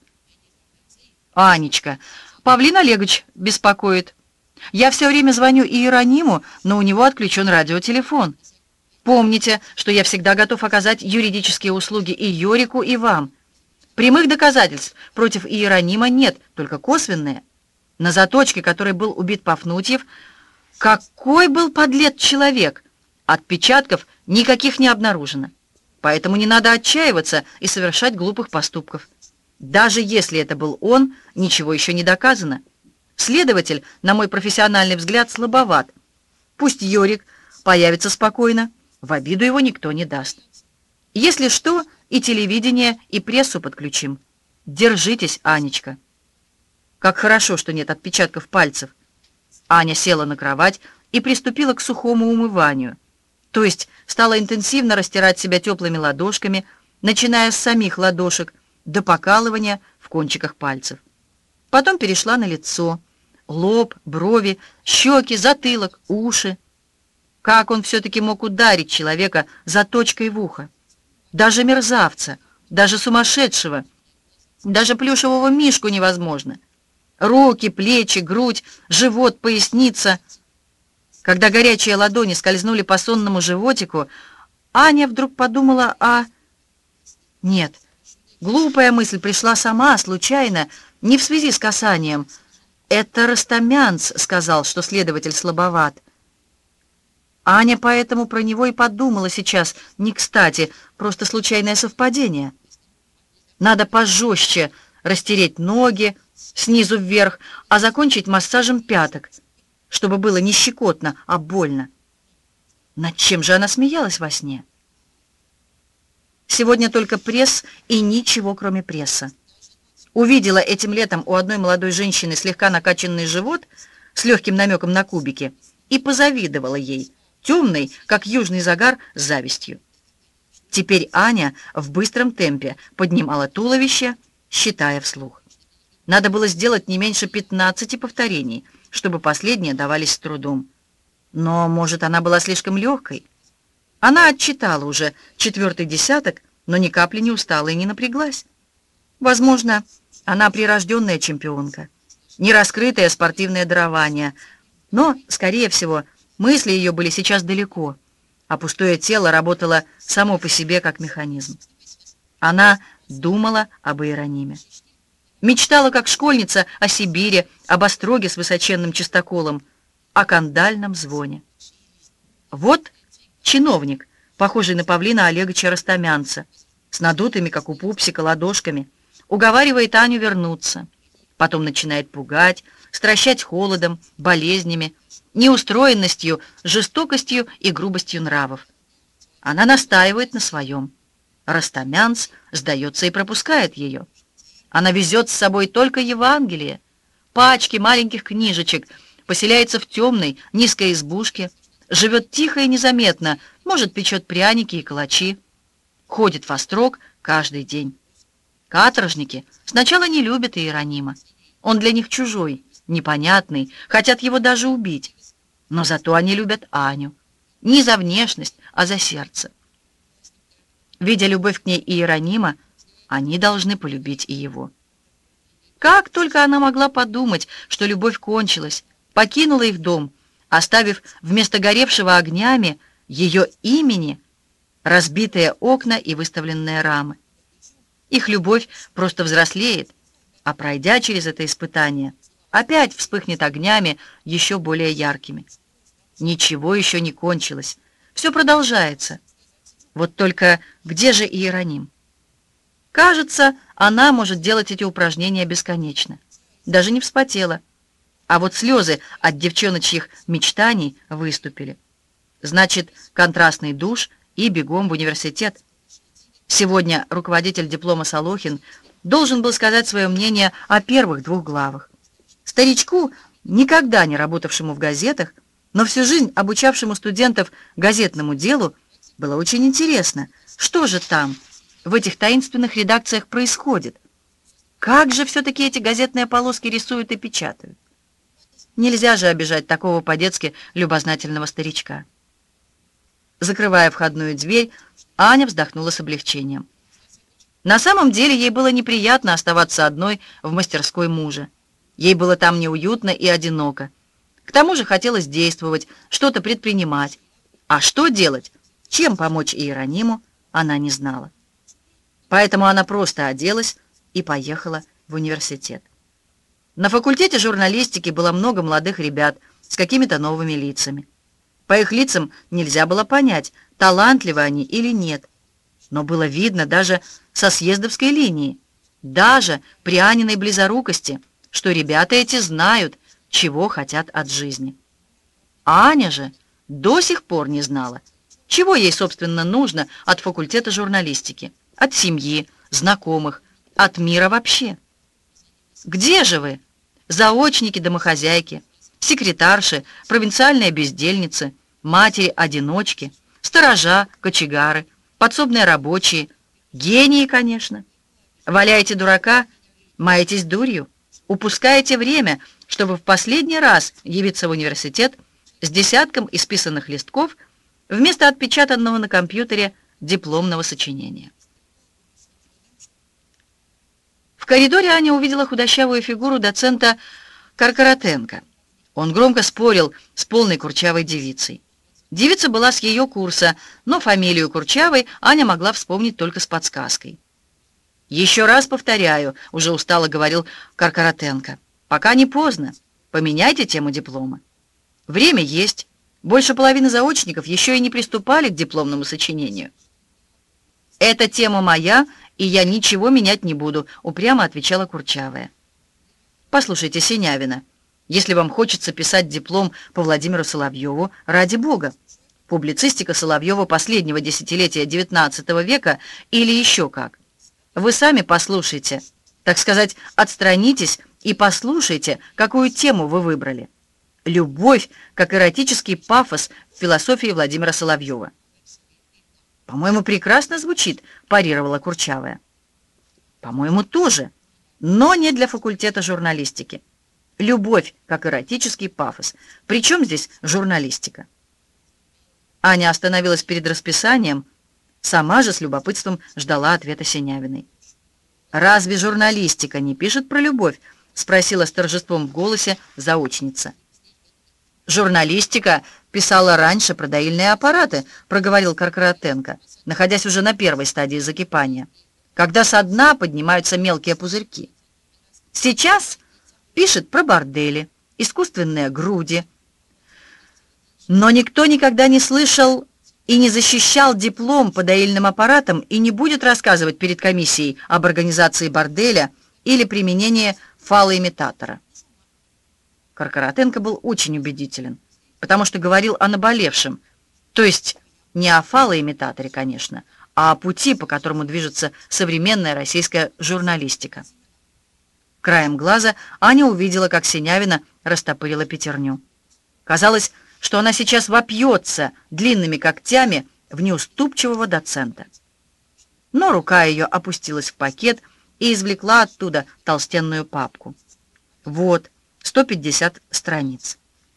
Анечка, Павлин Олегович беспокоит. Я все время звоню Иерониму, но у него отключен радиотелефон. Помните, что я всегда готов оказать юридические услуги и Йорику, и вам. Прямых доказательств против Иеронима нет, только косвенные. На заточке, которой был убит Пафнутьев, какой был подлец человек! Отпечатков никаких не обнаружено. Поэтому не надо отчаиваться и совершать глупых поступков. Даже если это был он, ничего еще не доказано. Следователь, на мой профессиональный взгляд, слабоват. Пусть Йорик появится спокойно, в обиду его никто не даст. Если что, и телевидение, и прессу подключим. Держитесь, Анечка. Как хорошо, что нет отпечатков пальцев. Аня села на кровать и приступила к сухому умыванию. То есть стала интенсивно растирать себя теплыми ладошками, начиная с самих ладошек до покалывания в кончиках пальцев. Потом перешла на лицо, лоб, брови, щеки, затылок, уши. Как он все-таки мог ударить человека заточкой в ухо? Даже мерзавца, даже сумасшедшего, даже плюшевого мишку невозможно. Руки, плечи, грудь, живот, поясница. Когда горячие ладони скользнули по сонному животику, Аня вдруг подумала о... Нет, глупая мысль пришла сама, случайно, не в связи с касанием. «Это Ростомянц сказал, что следователь слабоват». Аня поэтому про него и подумала сейчас, не кстати, просто случайное совпадение. Надо пожестче растереть ноги снизу вверх, а закончить массажем пяток, чтобы было не щекотно, а больно. Над чем же она смеялась во сне? Сегодня только пресс и ничего, кроме пресса. Увидела этим летом у одной молодой женщины слегка накачанный живот с легким намеком на кубики и позавидовала ей, темный, как южный загар, с завистью. Теперь Аня в быстром темпе поднимала туловище, считая вслух. Надо было сделать не меньше пятнадцати повторений, чтобы последние давались с трудом. Но, может, она была слишком легкой? Она отчитала уже четвертый десяток, но ни капли не устала и не напряглась. Возможно, она прирожденная чемпионка, нераскрытое спортивное дарование, но, скорее всего, мысли ее были сейчас далеко, а пустое тело работало само по себе как механизм. Она думала об Иерониме. Мечтала, как школьница, о Сибири, об остроге с высоченным чистоколом, о кандальном звоне. Вот чиновник, похожий на павлина Олеговича Ростомянца, с надутыми, как у пупсика, ладошками, уговаривает Аню вернуться. Потом начинает пугать, стращать холодом, болезнями, неустроенностью, жестокостью и грубостью нравов. Она настаивает на своем. Ростомянц сдается и пропускает ее. Она везет с собой только Евангелие, пачки маленьких книжечек, поселяется в темной, низкой избушке, живет тихо и незаметно, может, печет пряники и калачи, ходит в острог каждый день. Каторжники сначала не любят Иеронима. Он для них чужой, непонятный, хотят его даже убить. Но зато они любят Аню. Не за внешность, а за сердце. Видя любовь к ней Иеронима, они должны полюбить и его. Как только она могла подумать, что любовь кончилась, покинула их дом, оставив вместо горевшего огнями ее имени разбитые окна и выставленные рамы. Их любовь просто взрослеет, а пройдя через это испытание, опять вспыхнет огнями еще более яркими. Ничего еще не кончилось, все продолжается. Вот только где же Иероним? Кажется, она может делать эти упражнения бесконечно. Даже не вспотела. А вот слезы от девчоночьих мечтаний выступили. Значит, контрастный душ и бегом в университет. Сегодня руководитель диплома Солохин должен был сказать свое мнение о первых двух главах. Старичку, никогда не работавшему в газетах, но всю жизнь обучавшему студентов газетному делу, было очень интересно, что же там, в этих таинственных редакциях происходит. Как же все-таки эти газетные полоски рисуют и печатают? Нельзя же обижать такого по-детски любознательного старичка. Закрывая входную дверь, Аня вздохнула с облегчением. На самом деле ей было неприятно оставаться одной в мастерской мужа. Ей было там неуютно и одиноко. К тому же хотелось действовать, что-то предпринимать. А что делать, чем помочь Иерониму, она не знала. Поэтому она просто оделась и поехала в университет. На факультете журналистики было много молодых ребят с какими-то новыми лицами. По их лицам нельзя было понять, талантливы они или нет. Но было видно даже со съездовской линии, даже при Аниной близорукости, что ребята эти знают, чего хотят от жизни. А Аня же до сих пор не знала, чего ей, собственно, нужно от факультета журналистики, от семьи, знакомых, от мира вообще. Где же вы, заочники-домохозяйки, секретарши, провинциальные бездельницы, матери-одиночки, сторожа, кочегары, подсобные рабочие, гении, конечно? Валяете дурака, маетесь дурью, упускаете время, чтобы в последний раз явиться в университет с десятком исписанных листков вместо отпечатанного на компьютере дипломного сочинения. В коридоре Аня увидела худощавую фигуру доцента Каркаротенко. Он громко спорил с полной курчавой девицей. Девица была с ее курса, но фамилию Курчавой Аня могла вспомнить только с подсказкой. «Еще раз повторяю», — уже устало говорил Каркаротенко, «пока не поздно. Поменяйте тему диплома. Время есть. Больше половины заочников еще и не приступали к дипломному сочинению». «Эта тема моя, и я ничего менять не буду», — упрямо отвечала Курчавая. «Послушайте, Синявина, если вам хочется писать диплом по Владимиру Соловьеву, ради бога, публицистика Соловьева последнего десятилетия девятнадцатого века или еще как. Вы сами послушайте, так сказать, отстранитесь и послушайте, какую тему вы выбрали. Любовь, как эротический пафос в философии Владимира Соловьева». «По-моему, прекрасно звучит», — парировала Курчавая. «По-моему, тоже, но не для факультета журналистики. Любовь, как эротический пафос. Причем здесь журналистика?» Аня остановилась перед расписанием, сама же с любопытством ждала ответа Синявиной. «Разве журналистика не пишет про любовь?» — спросила с торжеством в голосе заочница. «Журналистика писала раньше про доильные аппараты», — проговорил Каркаратенко, находясь уже на первой стадии закипания, когда со дна поднимаются мелкие пузырьки. «Сейчас пишет про бордели, искусственные груди. Но никто никогда не слышал и не защищал диплом по доильным аппаратам и не будет рассказывать перед комиссией об организации борделя или применении фалоимитатора». Каркаратенко был очень убедителен, потому что говорил о наболевшем, то есть не о фалоимитаторе, конечно, а о пути, по которому движется современная российская журналистика. Краем глаза Аня увидела, как Синявина растопырила пятерню. Казалось, что она сейчас вопьется длинными когтями в неуступчивого доцента. Но рука ее опустилась в пакет и извлекла оттуда толстенную папку. Вот, сто пятьдесят страниц.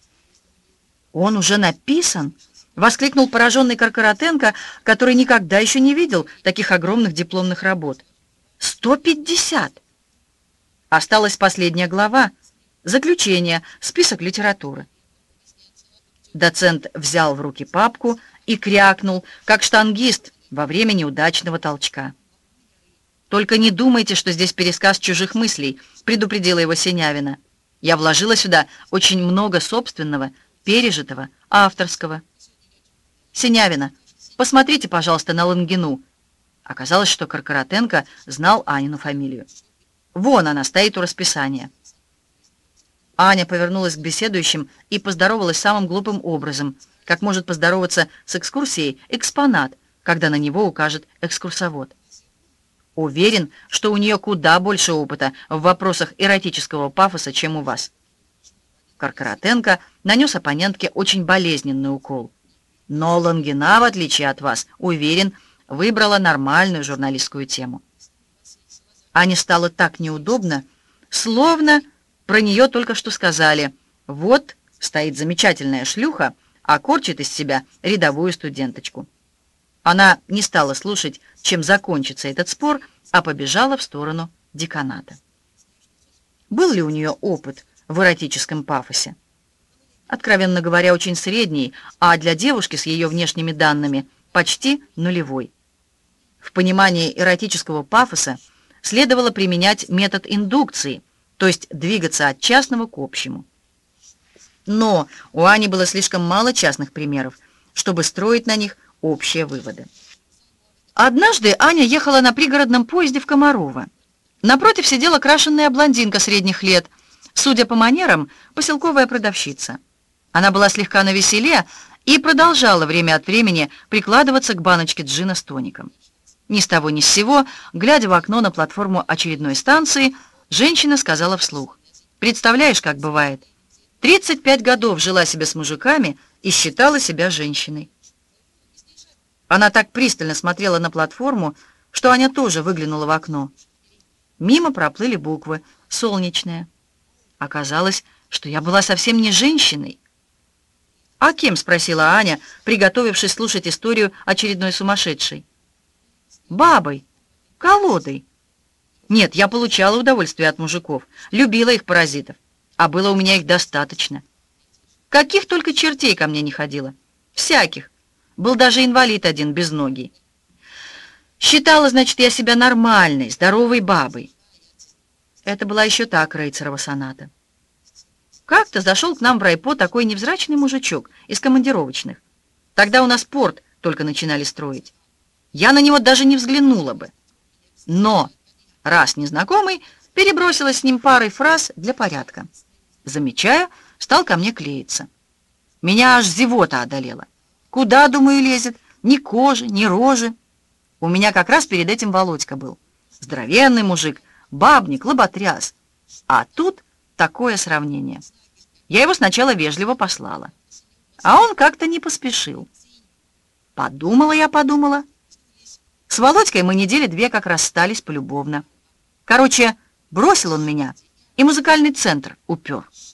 «Он уже написан?» — воскликнул пораженный Каркаратенко, который никогда еще не видел таких огромных дипломных работ. «Сто пятьдесят!» Осталась последняя глава, заключение, список литературы. Доцент взял в руки папку и крякнул, как штангист во время неудачного толчка. «Только не думайте, что здесь пересказ чужих мыслей», — предупредила его Синявина. «Я вложила сюда очень много собственного, пережитого, авторского». «Синявина, посмотрите, пожалуйста, на Лангину». Оказалось, что Каркаратенко знал Анину фамилию. «Вон она стоит у расписания». Аня повернулась к беседующим и поздоровалась самым глупым образом, как может поздороваться с экскурсией экспонат, когда на него укажет экскурсовод. Уверен, что у нее куда больше опыта в вопросах эротического пафоса, чем у вас. Каркаратенко нанес оппонентке очень болезненный укол. Но Лангина, в отличие от вас, уверен, выбрала нормальную журналистскую тему. Ане стало так неудобно, словно про нее только что сказали: вот стоит замечательная шлюха, а корчит из себя рядовую студенточку. Она не стала слушать, чем закончится этот спор, а побежала в сторону деканата. Был ли у нее опыт в эротическом пафосе? Откровенно говоря, очень средний, а для девушки с ее внешними данными почти нулевой. В понимании эротического пафоса следовало применять метод индукции, то есть двигаться от частного к общему. Но у Ани было слишком мало частных примеров, чтобы строить на них общие выводы. Однажды Аня ехала на пригородном поезде в Комарово. Напротив сидела крашенная блондинка средних лет, судя по манерам, поселковая продавщица. Она была слегка навеселе и продолжала время от времени прикладываться к баночке джина с тоником. Ни с того ни с сего, глядя в окно на платформу очередной станции, женщина сказала вслух: «Представляешь, как бывает? тридцать пять годов жила себе с мужиками и считала себя женщиной». Она так пристально смотрела на платформу, что Аня тоже выглянула в окно. Мимо проплыли буквы «Солнечная». Оказалось, что я была совсем не женщиной. «А кем?» — спросила Аня, приготовившись слушать историю очередной сумасшедшей. «Бабой, колодой. Нет, я получала удовольствие от мужиков, любила их, паразитов, а было у меня их достаточно. Каких только чертей ко мне не ходило. Всяких. Был даже инвалид один, безногий. Считала, значит, я себя нормальной, здоровой бабой». Это была еще та Крейцерова соната. Как-то зашел к нам в райпо такой невзрачный мужичок из командировочных. Тогда у нас порт только начинали строить. Я на него даже не взглянула бы. Но, раз незнакомый, перебросилась с ним парой фраз для порядка. Замечаю, стал ко мне клеиться. Меня аж зевота одолела. Куда, думаю, лезет? Ни кожи, ни рожи. У меня как раз перед этим Володька был. Здоровенный мужик, бабник, лоботряс. А тут такое сравнение. Я его сначала вежливо послала. А он как-то не поспешил. Подумала я, подумала. С Володькой мы недели две как расстались полюбовно. Короче, бросил он меня и музыкальный центр упер.